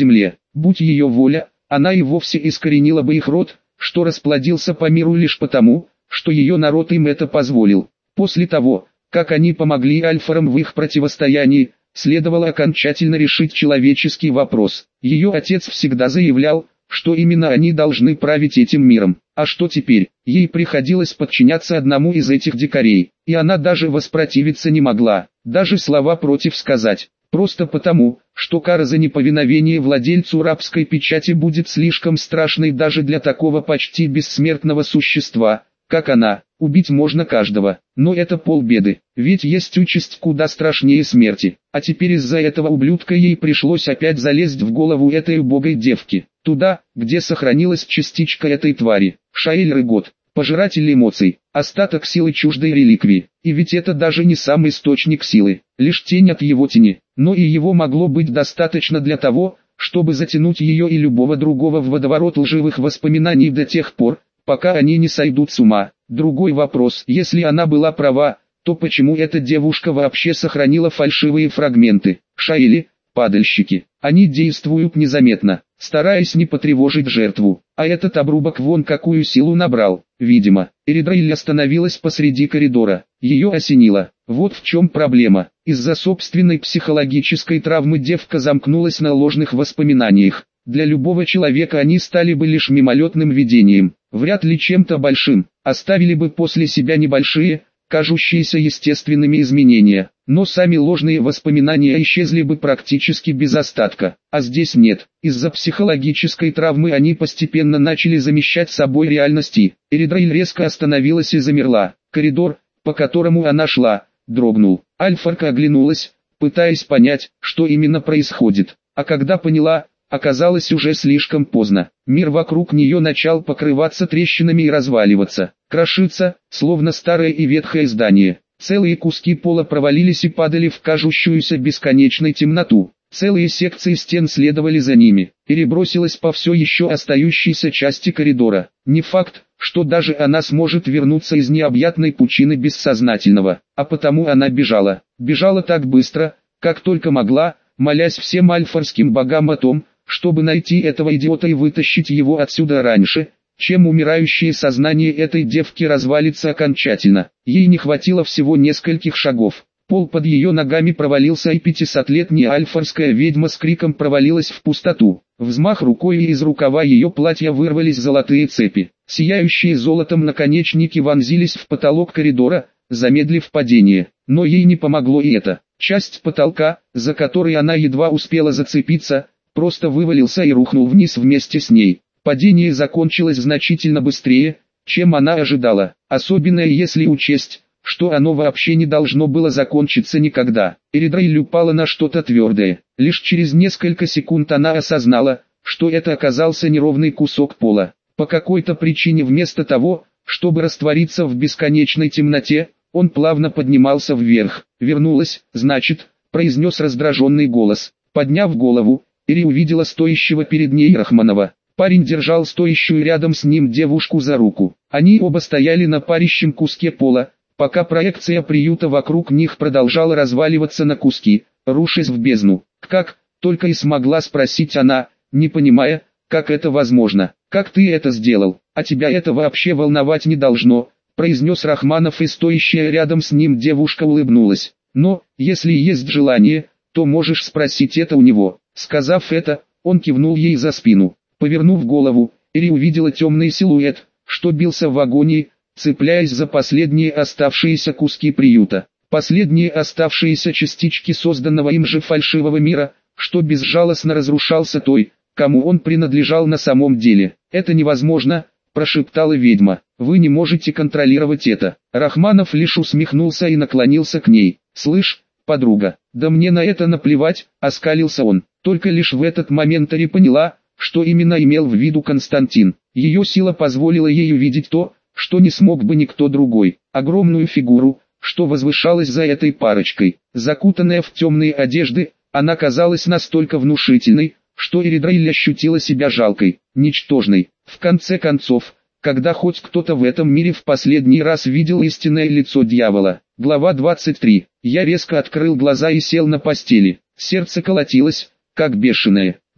Будь ее воля, она и вовсе искоренила бы их род, что расплодился по миру лишь потому, что ее народ им это позволил. После того, как они помогли альфарам в их противостоянии, следовало окончательно решить человеческий вопрос. Ее отец всегда заявлял, что именно они должны править этим миром. А что теперь? Ей приходилось подчиняться одному из этих дикарей, и она даже воспротивиться не могла, даже слова против сказать. Просто потому, что кара за неповиновение владельцу рабской печати будет слишком страшной даже для такого почти бессмертного существа, как она. Убить можно каждого, но это полбеды, ведь есть участь куда страшнее смерти. А теперь из-за этого ублюдка ей пришлось опять залезть в голову этой убогой девки, туда, где сохранилась частичка этой твари. Шаэль-Регот, пожиратель эмоций, остаток силы чуждой реликвии. И ведь это даже не сам источник силы, лишь тень от его тени, но и его могло быть достаточно для того, чтобы затянуть ее и любого другого в водоворот лживых воспоминаний до тех пор, пока они не сойдут с ума. Другой вопрос: если она была права, то почему эта девушка вообще сохранила фальшивые фрагменты? Шаэли, падальщики, они действуют незаметно, стараясь не потревожить жертву, а этот обрубок вон какую силу набрал. Видимо, Эридраиль остановилась посреди коридора, ее осенило. Вот в чем проблема. Из-за собственной психологической травмы девка замкнулась на ложных воспоминаниях. Для любого человека они стали бы лишь мимолетным видением, вряд ли чем-то большим, оставили бы после себя небольшие, кажущиеся естественными изменения, но сами ложные воспоминания исчезли бы практически без остатка, а здесь нет. Из-за психологической травмы они постепенно начали замещать собой реальности. Эридраиль резко остановилась и замерла. Коридор, по которому она шла, дрогнул. Альфарка оглянулась, пытаясь понять, что именно происходит, а когда поняла, оказалось уже слишком поздно. Мир вокруг нее начал покрываться трещинами и разваливаться, крошиться, словно старое и ветхое здание. Целые куски пола провалились и падали в кажущуюся бесконечной темноту. Целые секции стен следовали за ними, перебросилась по все еще остающейся части коридора. Не факт, что даже она сможет вернуться из необъятной пучины бессознательного, а потому она бежала. Бежала так быстро, как только могла, молясь всем альфарским богам о том, чтобы найти этого идиота и вытащить его отсюда раньше, чем умирающее сознание этой девки развалится окончательно. Ей не хватило всего нескольких шагов. Пол под ее ногами провалился, и пятисотлетняя альфарская ведьма с криком провалилась в пустоту. Взмах рукой, и из рукава ее платья вырвались золотые цепи. Сияющие золотом наконечники вонзились в потолок коридора, замедлив падение. Но ей не помогло и это. Часть потолка, за которой она едва успела зацепиться, просто вывалился и рухнул вниз вместе с ней. Падение закончилось значительно быстрее, чем она ожидала, особенно если учесть, что оно вообще не должно было закончиться никогда. Эридраиль упала на что-то твердое. Лишь через несколько секунд она осознала, что это оказался неровный кусок пола. По какой-то причине вместо того, чтобы раствориться в бесконечной темноте, он плавно поднимался вверх. «Вернулась, значит», — произнес раздраженный голос. Подняв голову, Эри увидела стоящего перед ней Рахманова. Парень держал стоящую рядом с ним девушку за руку. Они оба стояли на парящем куске пола, пока проекция приюта вокруг них продолжала разваливаться на куски, рушась в бездну. «Как?» — только и смогла спросить она, не понимая, как это возможно. «Как ты это сделал? А тебя это вообще волновать не должно», — произнес Рахманов, и стоящая рядом с ним девушка улыбнулась. «Но, если есть желание, то можешь спросить это у него». Сказав это, он кивнул ей за спину. Повернув голову, Эри увидела темный силуэт, что бился в агонии, цепляясь за последние оставшиеся куски приюта. Последние оставшиеся частички созданного им же фальшивого мира, что безжалостно разрушался той, кому он принадлежал на самом деле. «Это невозможно», — прошептала ведьма. «Вы не можете контролировать это». Рахманов лишь усмехнулся и наклонился к ней. «Слышь, подруга, да мне на это наплевать», — оскалился он. Только лишь в этот момент Эри поняла, что именно имел в виду Константин. Ее сила позволила ей увидеть то, что не смог бы никто другой. Огромную фигуру, что возвышалась за этой парочкой. Закутанная в темные одежды, она казалась настолько внушительной, что Эридраиль ощутила себя жалкой, ничтожной. В конце концов, когда хоть кто-то в этом мире в последний раз видел истинное лицо дьявола. Глава двадцать три. Я резко открыл глаза и сел на постели. Сердце колотилось, как бешеное.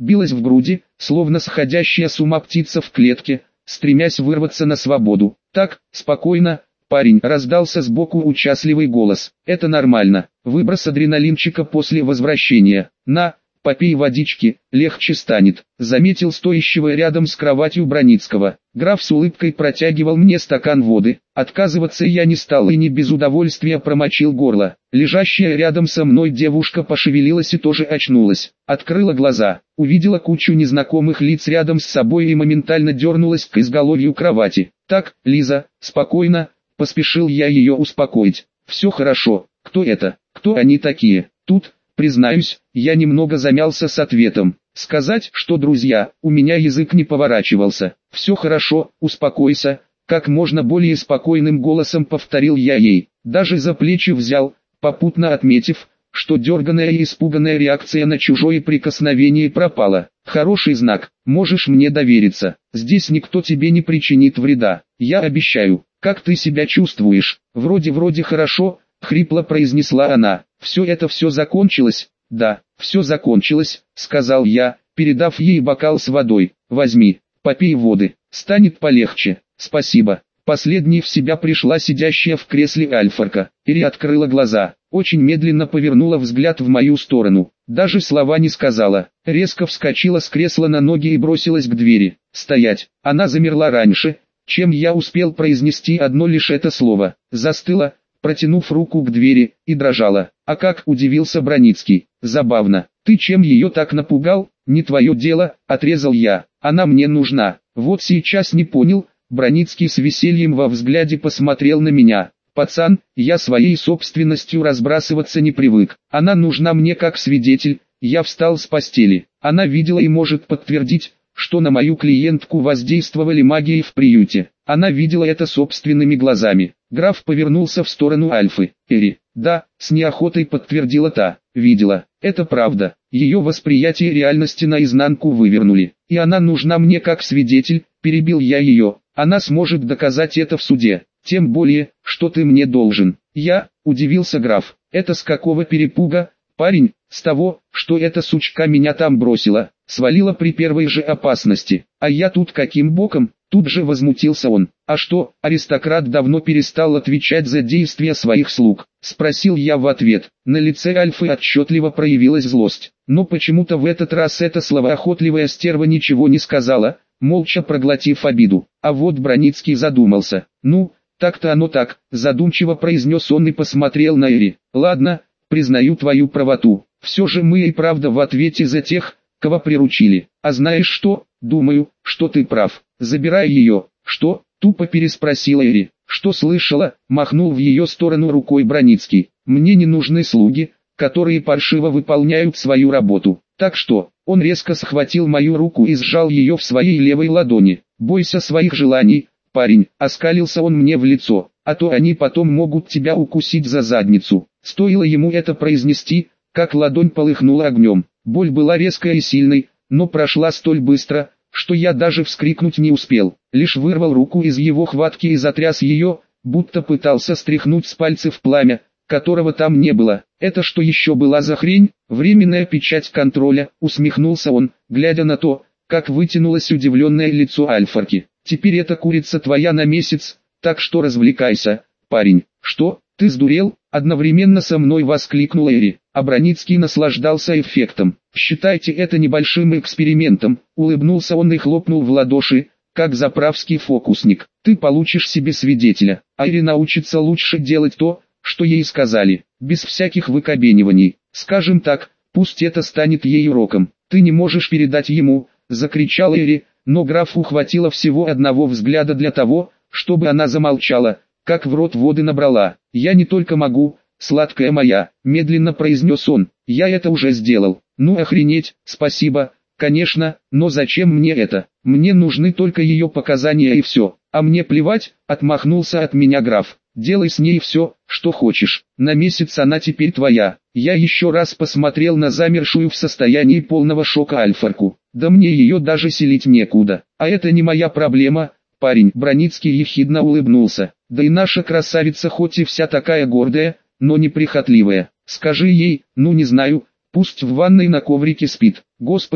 билась в груди, словно сходящая с ума птица в клетке, стремясь вырваться на свободу. «Так, спокойно, парень», — раздался сбоку участливый голос. «Это нормально. Выброс адреналинчика после возвращения. На, попей водички, легче станет», — заметил стоящего рядом с кроватью Броницкого. Граф с улыбкой протягивал мне стакан воды. Отказываться я не стал и не без удовольствия промочил горло. Лежащая рядом со мной девушка пошевелилась и тоже очнулась. Открыла глаза, увидела кучу незнакомых лиц рядом с собой и моментально дернулась к изголовью кровати. «Так, Лиза, спокойно», — поспешил я ее успокоить. «Все хорошо. Кто это? Кто они такие?» Тут, признаюсь, я немного замялся с ответом. Сказать, что друзья, у меня язык не поворачивался. «Все хорошо, успокойся», — как можно более спокойным голосом повторил я ей. Даже за плечи взял, попутно отметив, что дерганная и испуганная реакция на чужое прикосновение пропала. «Хороший знак, можешь мне довериться. Здесь никто тебе не причинит вреда. Я обещаю. Как ты себя чувствуешь?» «Вроде-вроде хорошо», — хрипло произнесла она. «Все это все закончилось?» «Да, все закончилось», — сказал я, передав ей бокал с водой. «Возьми, попей воды, станет полегче». «Спасибо». Последней в себя пришла сидящая в кресле Альфарка. Ири открыла глаза, очень медленно повернула взгляд в мою сторону. Даже слова не сказала. Резко вскочила с кресла на ноги и бросилась к двери. «Стоять!» Она замерла раньше, чем я успел произнести одно лишь это слово. Застыла, протянув руку к двери, и дрожала. «А как?» — удивился Броницкий. «Забавно. Ты чем ее так напугал?» «Не твое дело», — отрезал я. «Она мне нужна». Вот сейчас не понял. Броницкий с весельем во взгляде посмотрел на меня. «Пацан, я своей собственностью разбрасываться не привык. Она нужна мне как свидетель». Я встал с постели. Она видела и может подтвердить, что на мою клиентку воздействовали магией в приюте. Она видела это собственными глазами. Граф повернулся в сторону Альфы. «Эри». «Да», с неохотой подтвердила та. «Видела. Это правда. Ее восприятие реальности наизнанку вывернули. И она нужна мне как свидетель», перебил я ее. «Она сможет доказать это в суде. Тем более, что ты мне должен». «Я?» – удивился граф. «Это с какого перепуга?» «Парень, с того, что эта сучка меня там бросила, свалила при первой же опасности. А я тут каким боком?» Тут же возмутился он. «А что, аристократ давно перестал отвечать за действия своих слуг?» Спросил я в ответ. На лице Альфы отчетливо проявилась злость. Но почему-то в этот раз эта словоохотливая стерва ничего не сказала, молча проглотив обиду. А вот Броницкий задумался. «Ну, так-то оно так», задумчиво произнес он и посмотрел на Эри. «Ладно, признаю твою правоту. Все же мы и правда в ответе за тех, кого приручили. А знаешь что? Думаю, что ты прав. Забирай ее». «Что?» — тупо переспросила Эри. «Что слышала?» — махнул в ее сторону рукой Броницкий. «Мне не нужны слуги, которые паршиво выполняют свою работу. Так что...» Он резко схватил мою руку и сжал ее в своей левой ладони. «Бойся своих желаний, парень», — оскалился он мне в лицо, «а то они потом могут тебя укусить за задницу». Стоило ему это произнести, как ладонь полыхнула огнем. Боль была резкой и сильной, но прошла столь быстро, что я даже вскрикнуть не успел. Лишь вырвал руку из его хватки и затряс ее, будто пытался стряхнуть с пальцев пламя, которого там не было. «Это что еще была за хрень?» «Временная печать контроля», — усмехнулся он, глядя на то, как вытянулось удивленное лицо Альфарки. «Теперь эта курица твоя на месяц, так что развлекайся, парень». «Что, ты сдурел?» — одновременно со мной воскликнул Эри. А Броницкий наслаждался эффектом. «Считайте это небольшим экспериментом», — улыбнулся он и хлопнул в ладоши, как заправский фокусник. «Ты получишь себе свидетеля, а Эри научится лучше делать то, что ей сказали, без всяких выкобениваний. Скажем так, пусть это станет ей уроком. Ты не можешь передать ему», — закричал Эри, но графу хватило всего одного взгляда для того, чтобы она замолчала, как в рот воды набрала. «Я не только могу, сладкая моя», — медленно произнес он, — «я это уже сделал». «Ну охренеть, спасибо, конечно, но зачем мне это? Мне нужны только ее показания и все». «А мне плевать», — отмахнулся от меня граф. «Делай с ней все, что хочешь. На месяц она теперь твоя». Я еще раз посмотрел на замершую в состоянии полного шока Альфарку. Да мне ее даже селить некуда. А это не моя проблема, парень. Броницкий ехидно улыбнулся. Да и наша красавица хоть и вся такая гордая, но неприхотливая. Скажи ей, ну не знаю, пусть в ванной на коврике спит. Господи,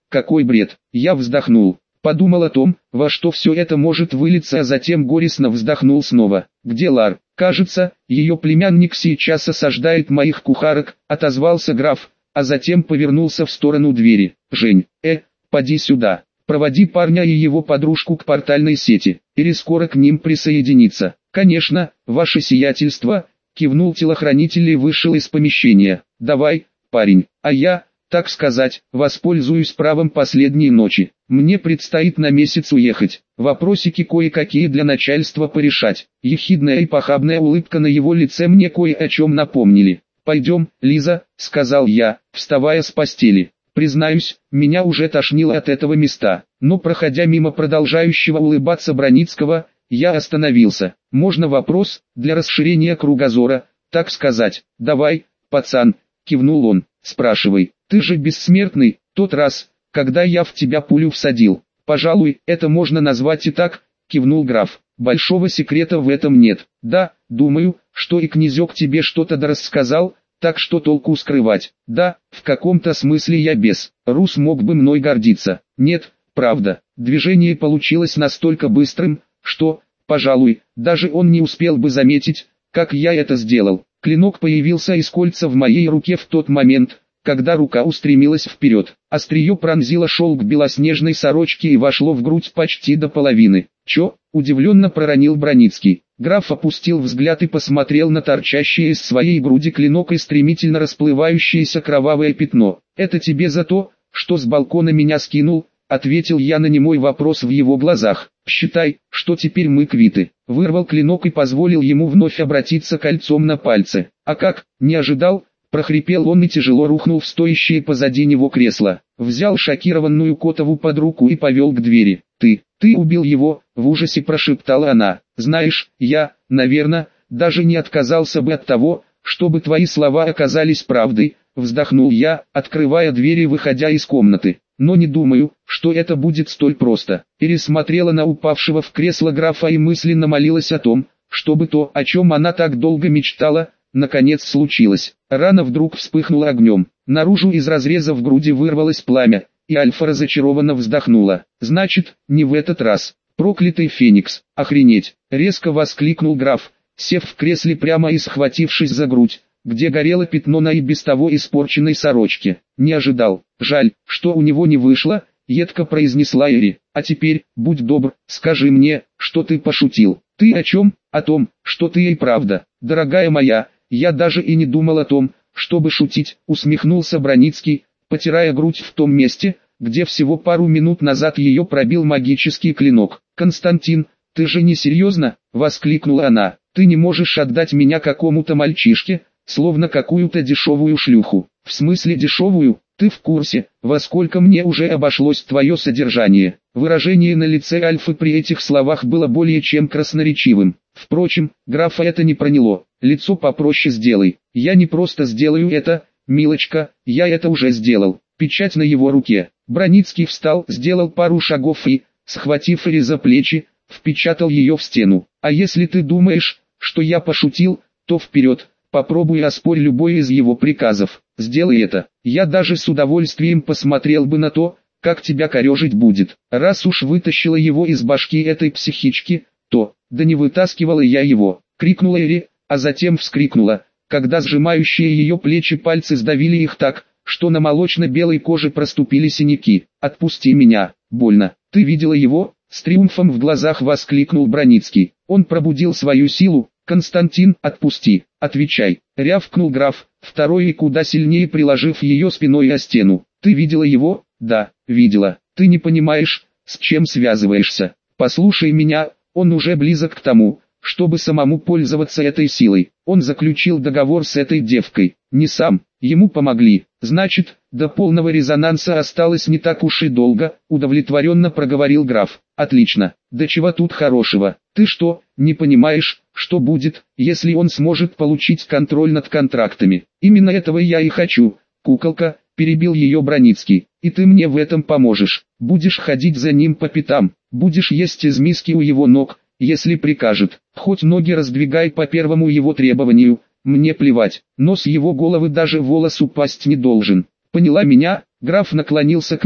Какой бред! Я вздохнул. Подумал о том, во что все это может вылиться, а затем горестно вздохнул снова. «Где Лар? Кажется, ее племянник сейчас осаждает моих кухарок», — отозвался граф, а затем повернулся в сторону двери. «Жень, э, поди сюда. Проводи парня и его подружку к портальной сети, или скоро к ним присоединиться». «Конечно, ваше сиятельство», — кивнул телохранитель и вышел из помещения. «Давай, парень, а я, так сказать, воспользуюсь правом последней ночи. Мне предстоит на месяц уехать, вопросики кое-какие для начальства порешать». Ехидная и похабная улыбка на его лице мне кое о чем напомнили. «Пойдем, Лиза», — сказал я, вставая с постели. Признаюсь, меня уже тошнило от этого места, но проходя мимо продолжающего улыбаться Броницкого, я остановился. «Можно вопрос, для расширения кругозора, так сказать?» «Давай, пацан», — кивнул он, — «спрашивай, ты же бессмертный, тот раз, когда я в тебя пулю всадил». «Пожалуй, это можно назвать и так», — кивнул граф. «Большого секрета в этом нет. Да, думаю, что и князек тебе что-то дорассказал, так что толку скрывать. Да, в каком-то смысле я бес. Рус мог бы мной гордиться. Нет, правда, движение получилось настолько быстрым, что, пожалуй, даже он не успел бы заметить, как я это сделал. Клинок появился из кольца в моей руке в тот момент, когда рука устремилась вперед. Острие пронзило шелк белоснежной сорочки и вошло в грудь почти до половины. «Чё?» – удивленно проронил Броницкий. Граф опустил взгляд и посмотрел на торчащее из своей груди клинок и стремительно расплывающееся кровавое пятно. «Это тебе за то, что с балкона меня скинул?» — ответил я на немой вопрос в его глазах. «Считай, что теперь мы квиты». Вырвал клинок и позволил ему вновь обратиться кольцом на пальце. «А как, не ожидал?» — прохрипел он и тяжело рухнул в стоящее позади него кресло. Взял шокированную Котову под руку и повел к двери. «Ты, ты убил его!» — в ужасе прошептала она. «Знаешь, я, наверное, даже не отказался бы от того, чтобы твои слова оказались правдой», — вздохнул я, открывая дверь и выходя из комнаты. «Но не думаю, что это будет столь просто». Пересмотрела на упавшего в кресло графа и мысленно молилась о том, чтобы то, о чем она так долго мечтала, наконец случилось. Рана вдруг вспыхнула огнем. Наружу из разреза в груди вырвалось пламя, и Альфа разочарованно вздохнула. «Значит, не в этот раз. Проклятый Феникс, охренеть!» — резко воскликнул граф, сев в кресле прямо и схватившись за грудь, где горело пятно на и без того испорченной сорочке. «Не ожидал. Жаль, что у него не вышло», — едко произнесла Эри. «А теперь, будь добр, скажи мне, что ты пошутил». «Ты о чем?» «О том, что ты и правда, дорогая моя, я даже и не думал о том, чтобы шутить», — усмехнулся Броницкий, потирая грудь в том месте, где всего пару минут назад ее пробил магический клинок. «Константин, ты же не серьезно?» — воскликнула она. «Ты не можешь отдать меня какому-то мальчишке, словно какую-то дешевую шлюху». «В смысле дешевую? Ты в курсе, во сколько мне уже обошлось твое содержание?» Выражение на лице Альфы при этих словах было более чем красноречивым. Впрочем, графа это не проняло. «Лицо попроще сделай». «Я не просто сделаю это, милочка, я это уже сделал». Печать на его руке. Броницкий встал, сделал пару шагов и, схватив Эри за плечи, впечатал ее в стену. «А если ты думаешь, что я пошутил, то вперед, попробуй оспорь любой из его приказов. Сделай это. Я даже с удовольствием посмотрел бы на то, как тебя корежить будет». Раз уж вытащила его из башки этой психички, то, да не вытаскивала я его, крикнула Эри, а затем вскрикнула, когда сжимающие ее плечи пальцы сдавили их так, что на молочно-белой коже проступили синяки. «Отпусти меня, больно». «Ты видела его?» — с триумфом в глазах воскликнул Броницкий. «Он пробудил свою силу». «Константин, отпусти, отвечай», — рявкнул граф, второй и куда сильнее приложив ее спиной о стену. «Ты видела его?» «Да, видела. Ты не понимаешь, с чем связываешься. Послушай меня, он уже близок к тому, чтобы самому пользоваться этой силой. Он заключил договор с этой девкой. Не сам, ему помогли. Значит, до полного резонанса осталось не так уж и долго», — удовлетворенно проговорил граф. «Отлично. Да чего тут хорошего? Ты что, не понимаешь, что будет, если он сможет получить контроль над контрактами? Именно этого я и хочу, куколка», — перебил ее Броницкий. «И ты мне в этом поможешь. Будешь ходить за ним по пятам, будешь есть из миски у его ног, если прикажет. Хоть ноги раздвигай по первому его требованию, мне плевать, но с его головы даже волос упасть не должен. Поняла меня?» Граф наклонился к ней,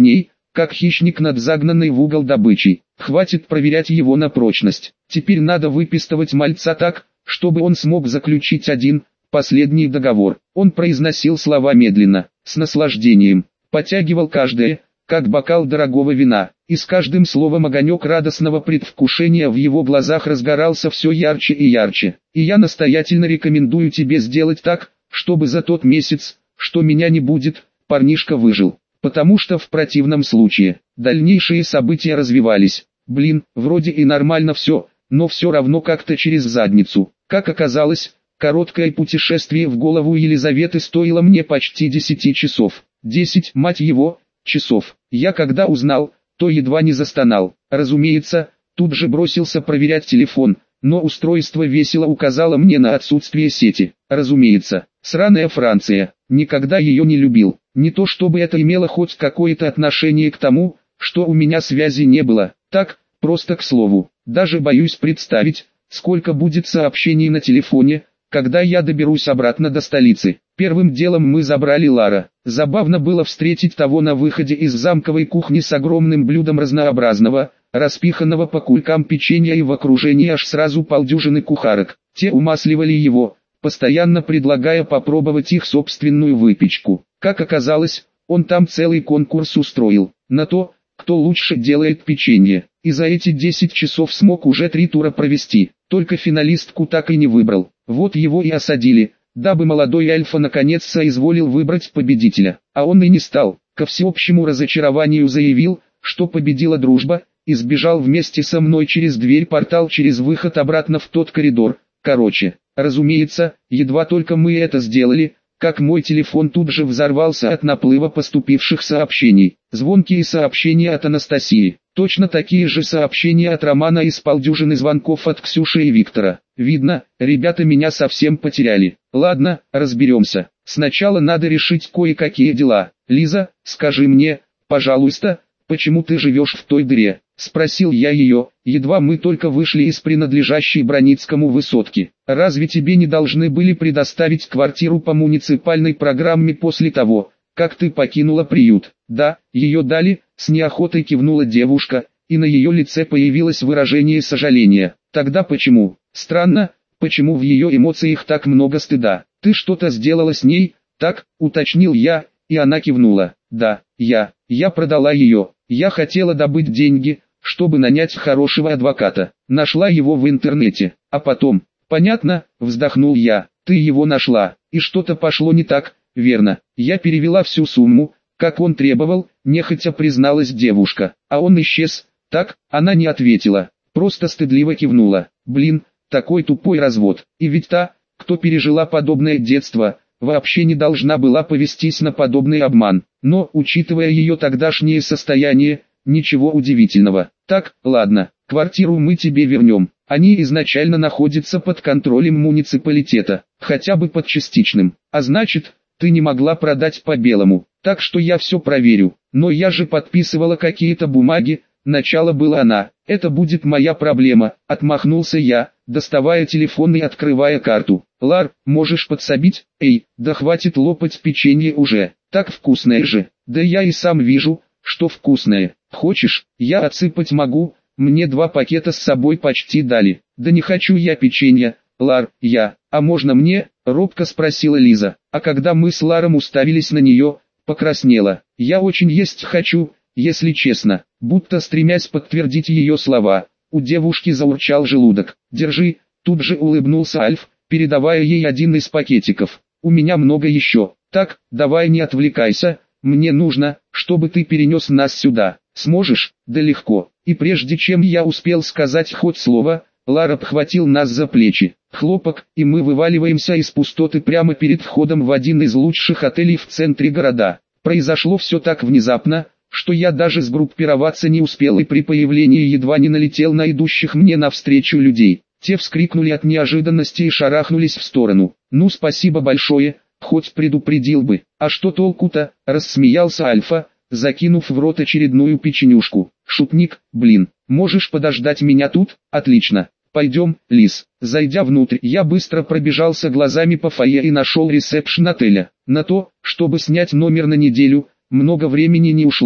как хищник над загнанной в угол добычей. Хватит проверять его на прочность. Теперь надо выпистывать мальца так, чтобы он смог заключить один, последний договор. Он произносил слова медленно, с наслаждением, потягивал каждое, как бокал дорогого вина, и с каждым словом огонек радостного предвкушения в его глазах разгорался все ярче и ярче. И я настоятельно рекомендую тебе сделать так, чтобы за тот месяц, что меня не будет, парнишка выжил. Потому что в противном случае, дальнейшие события развивались. Блин, вроде и нормально все, но все равно как-то через задницу. Как оказалось, короткое путешествие в голову Елизаветы стоило мне почти десяти часов. Десять, мать его, часов. Я когда узнал, то едва не застонал. Разумеется, тут же бросился проверять телефон, но устройство весело указало мне на отсутствие сети. Разумеется, сраная Франция, никогда ее не любил. Не то чтобы это имело хоть какое-то отношение к тому, что у меня связи не было. Так, просто к слову. Даже боюсь представить, сколько будет сообщений на телефоне, когда я доберусь обратно до столицы. Первым делом мы забрали Лара. Забавно было встретить того на выходе из замковой кухни с огромным блюдом разнообразного, распиханного по кулькам печенья и в окружении аж сразу полдюжины кухарок. Те умасливали его, постоянно предлагая попробовать их собственную выпечку. Как оказалось, он там целый конкурс устроил, на то, кто лучше делает печенье, и за эти десять часов смог уже три тура провести, только финалистку так и не выбрал. Вот его и осадили, дабы молодой Альфа наконец соизволил выбрать победителя, а он и не стал. Ко всеобщему разочарованию заявил, что победила дружба, и сбежал вместе со мной через дверь-портал через выход обратно в тот коридор. Короче, разумеется, едва только мы это сделали, как мой телефон тут же взорвался от наплыва поступивших сообщений. Звонкие сообщения от Анастасии, точно такие же сообщения от Романа и с полдюжины звонков от Ксюши и Виктора. Видно, ребята меня совсем потеряли. Ладно, разберемся. Сначала надо решить кое-какие дела. Лиза, скажи мне, пожалуйста, почему ты живешь в той дыре? Спросил я ее, едва мы только вышли из принадлежащей Броницкому высотки. Разве тебе не должны были предоставить квартиру по муниципальной программе после того, как ты покинула приют? Да, ее дали, с неохотой кивнула девушка, и на ее лице появилось выражение сожаления. Тогда почему? Странно, почему в ее эмоциях так много стыда? Ты что-то сделала с ней? Так, уточнил я, и она кивнула. Да, я, я продала ее, я хотела добыть деньги, чтобы нанять хорошего адвоката. Нашла его в интернете, а потом... Понятно, вздохнул я, ты его нашла, и что-то пошло не так, верно. Я перевела всю сумму, как он требовал, нехотя призналась девушка, а он исчез. Так, она не ответила, просто стыдливо кивнула. Блин, такой тупой развод, и ведь та, кто пережила подобное детство, вообще не должна была повестись на подобный обман. Но, учитывая ее тогдашнее состояние, ничего удивительного. Так, ладно, квартиру мы тебе вернем. Они изначально находятся под контролем муниципалитета, хотя бы под частичным. А значит, ты не могла продать по белому. Так что я все проверю. Но я же подписывала какие-то бумаги, начало было она. Это будет моя проблема, отмахнулся я, доставая телефон и открывая карту. Лар, можешь подсобить? Эй, да хватит лопать печенье уже, так вкусное же. Да я и сам вижу, что вкусное. Хочешь, я отсыпать могу, мне два пакета с собой почти дали. Да не хочу я печенья, Лар, я, а можно мне? Робко спросила Лиза, а когда мы с Ларом уставились на нее, покраснела. Я очень есть хочу, если честно, будто стремясь подтвердить ее слова. У девушки заурчал желудок. Держи, тут же улыбнулся Альф, передавая ей один из пакетиков. У меня много еще. Так, давай не отвлекайся, мне нужно, чтобы ты перенес нас сюда. Сможешь? Да легко. И прежде чем я успел сказать хоть слово, Лар обхватил нас за плечи. Хлопок, и мы вываливаемся из пустоты прямо перед входом в один из лучших отелей в центре города. Произошло все так внезапно, что я даже сгруппироваться не успел и при появлении едва не налетел на идущих мне навстречу людей. Те вскрикнули от неожиданности и шарахнулись в сторону. Ну спасибо большое, хоть предупредил бы. А что толку-то, рассмеялся Альфа, закинув в рот очередную печенюшку. Шутник, блин, можешь подождать меня тут? Отлично. Пойдем, Лиз. Зайдя внутрь, я быстро пробежался глазами по фойе и нашел ресепшн отеля. На то, чтобы снять номер на неделю, много времени не ушло.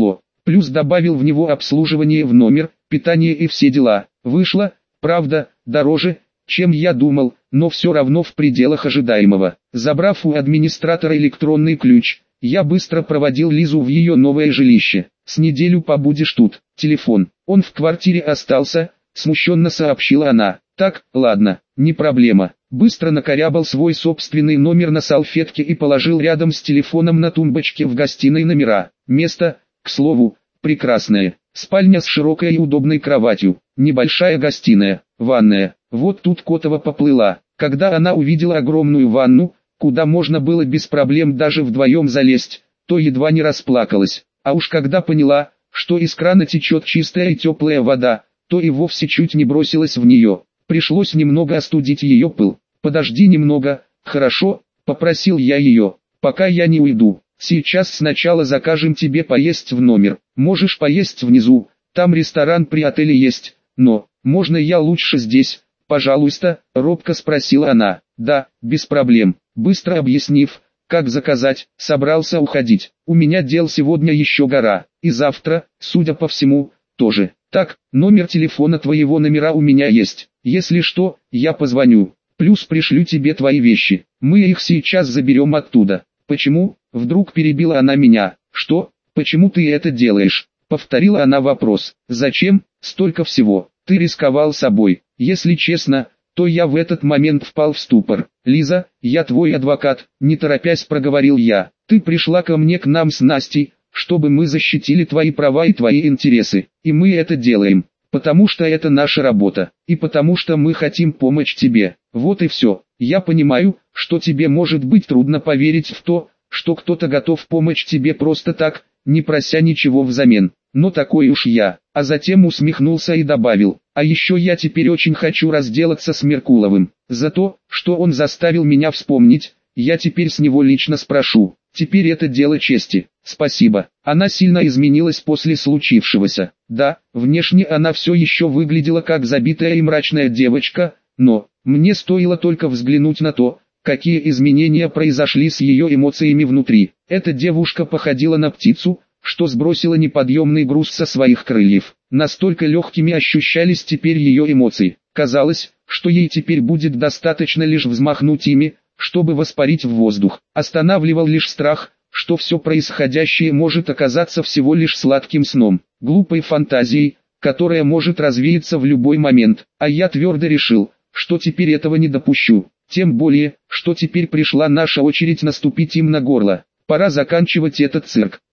плюс добавил в него обслуживание в номер, питание и все дела. Вышло, правда, дороже, чем я думал, но все равно в пределах ожидаемого. Забрав у администратора электронный ключ, я быстро проводил Лизу в ее новое жилище. «С неделю побудешь тут». Телефон. «Он в квартире остался», смущенно сообщила она. «Так, ладно, не проблема». Быстро накорябал свой собственный номер на салфетке и положил рядом с телефоном на тумбочке в гостиной номера. Место, к слову, прекрасное. Спальня с широкой и удобной кроватью, небольшая гостиная, ванная. Вот тут Котова поплыла. Когда она увидела огромную ванну, куда можно было без проблем даже вдвоем залезть, то едва не расплакалась. А уж когда поняла, что из крана течет чистая и теплая вода, то и вовсе чуть не бросилась в нее. Пришлось немного остудить ее пыл. «Подожди немного, хорошо?» – попросил я ее. «Пока я не уйду. Сейчас сначала закажем тебе поесть в номер. Можешь поесть внизу, там ресторан при отеле есть, но, можно я лучше здесь, пожалуйста?» – робко спросила она. «Да, без проблем». Быстро объяснив, как заказать, собрался уходить. «У меня дел сегодня еще гора, и завтра, судя по всему, тоже. Так, номер телефона твоего номера у меня есть. Если что, я позвоню. Плюс пришлю тебе твои вещи. Мы их сейчас заберем оттуда». «Почему?» – вдруг перебила она меня. «Что? Почему ты это делаешь?» – повторила она вопрос. «Зачем? Столько всего. Ты рисковал собой. Если честно, то я в этот момент впал в ступор. Лиза, я твой адвокат», – не торопясь проговорил я. «Ты пришла ко мне к нам с Настей, чтобы мы защитили твои права и твои интересы. И мы это делаем, потому что это наша работа, и потому что мы хотим помочь тебе. Вот и все. Я понимаю, что тебе может быть трудно поверить в то, что кто-то готов помочь тебе просто так, не прося ничего взамен. Но такой уж я». А затем усмехнулся и добавил: «А еще я теперь очень хочу разделаться с Меркуловым. За то, что он заставил меня вспомнить, я теперь с него лично спрошу. Теперь это дело чести. Спасибо». Она сильно изменилась после случившегося. Да, внешне она все еще выглядела как забитая и мрачная девочка, но мне стоило только взглянуть на то, какие изменения произошли с ее эмоциями внутри. Эта девушка походила на птицу, что сбросила неподъемный груз со своих крыльев. Настолько легкими ощущались теперь ее эмоции. Казалось, что ей теперь будет достаточно лишь взмахнуть ими, чтобы воспарить в воздух. Останавливал лишь страх, что все происходящее может оказаться всего лишь сладким сном, глупой фантазией, которая может развеяться в любой момент. А я твердо решил, что теперь этого не допущу. Тем более, что теперь пришла наша очередь наступить им на горло. Пора заканчивать этот цирк.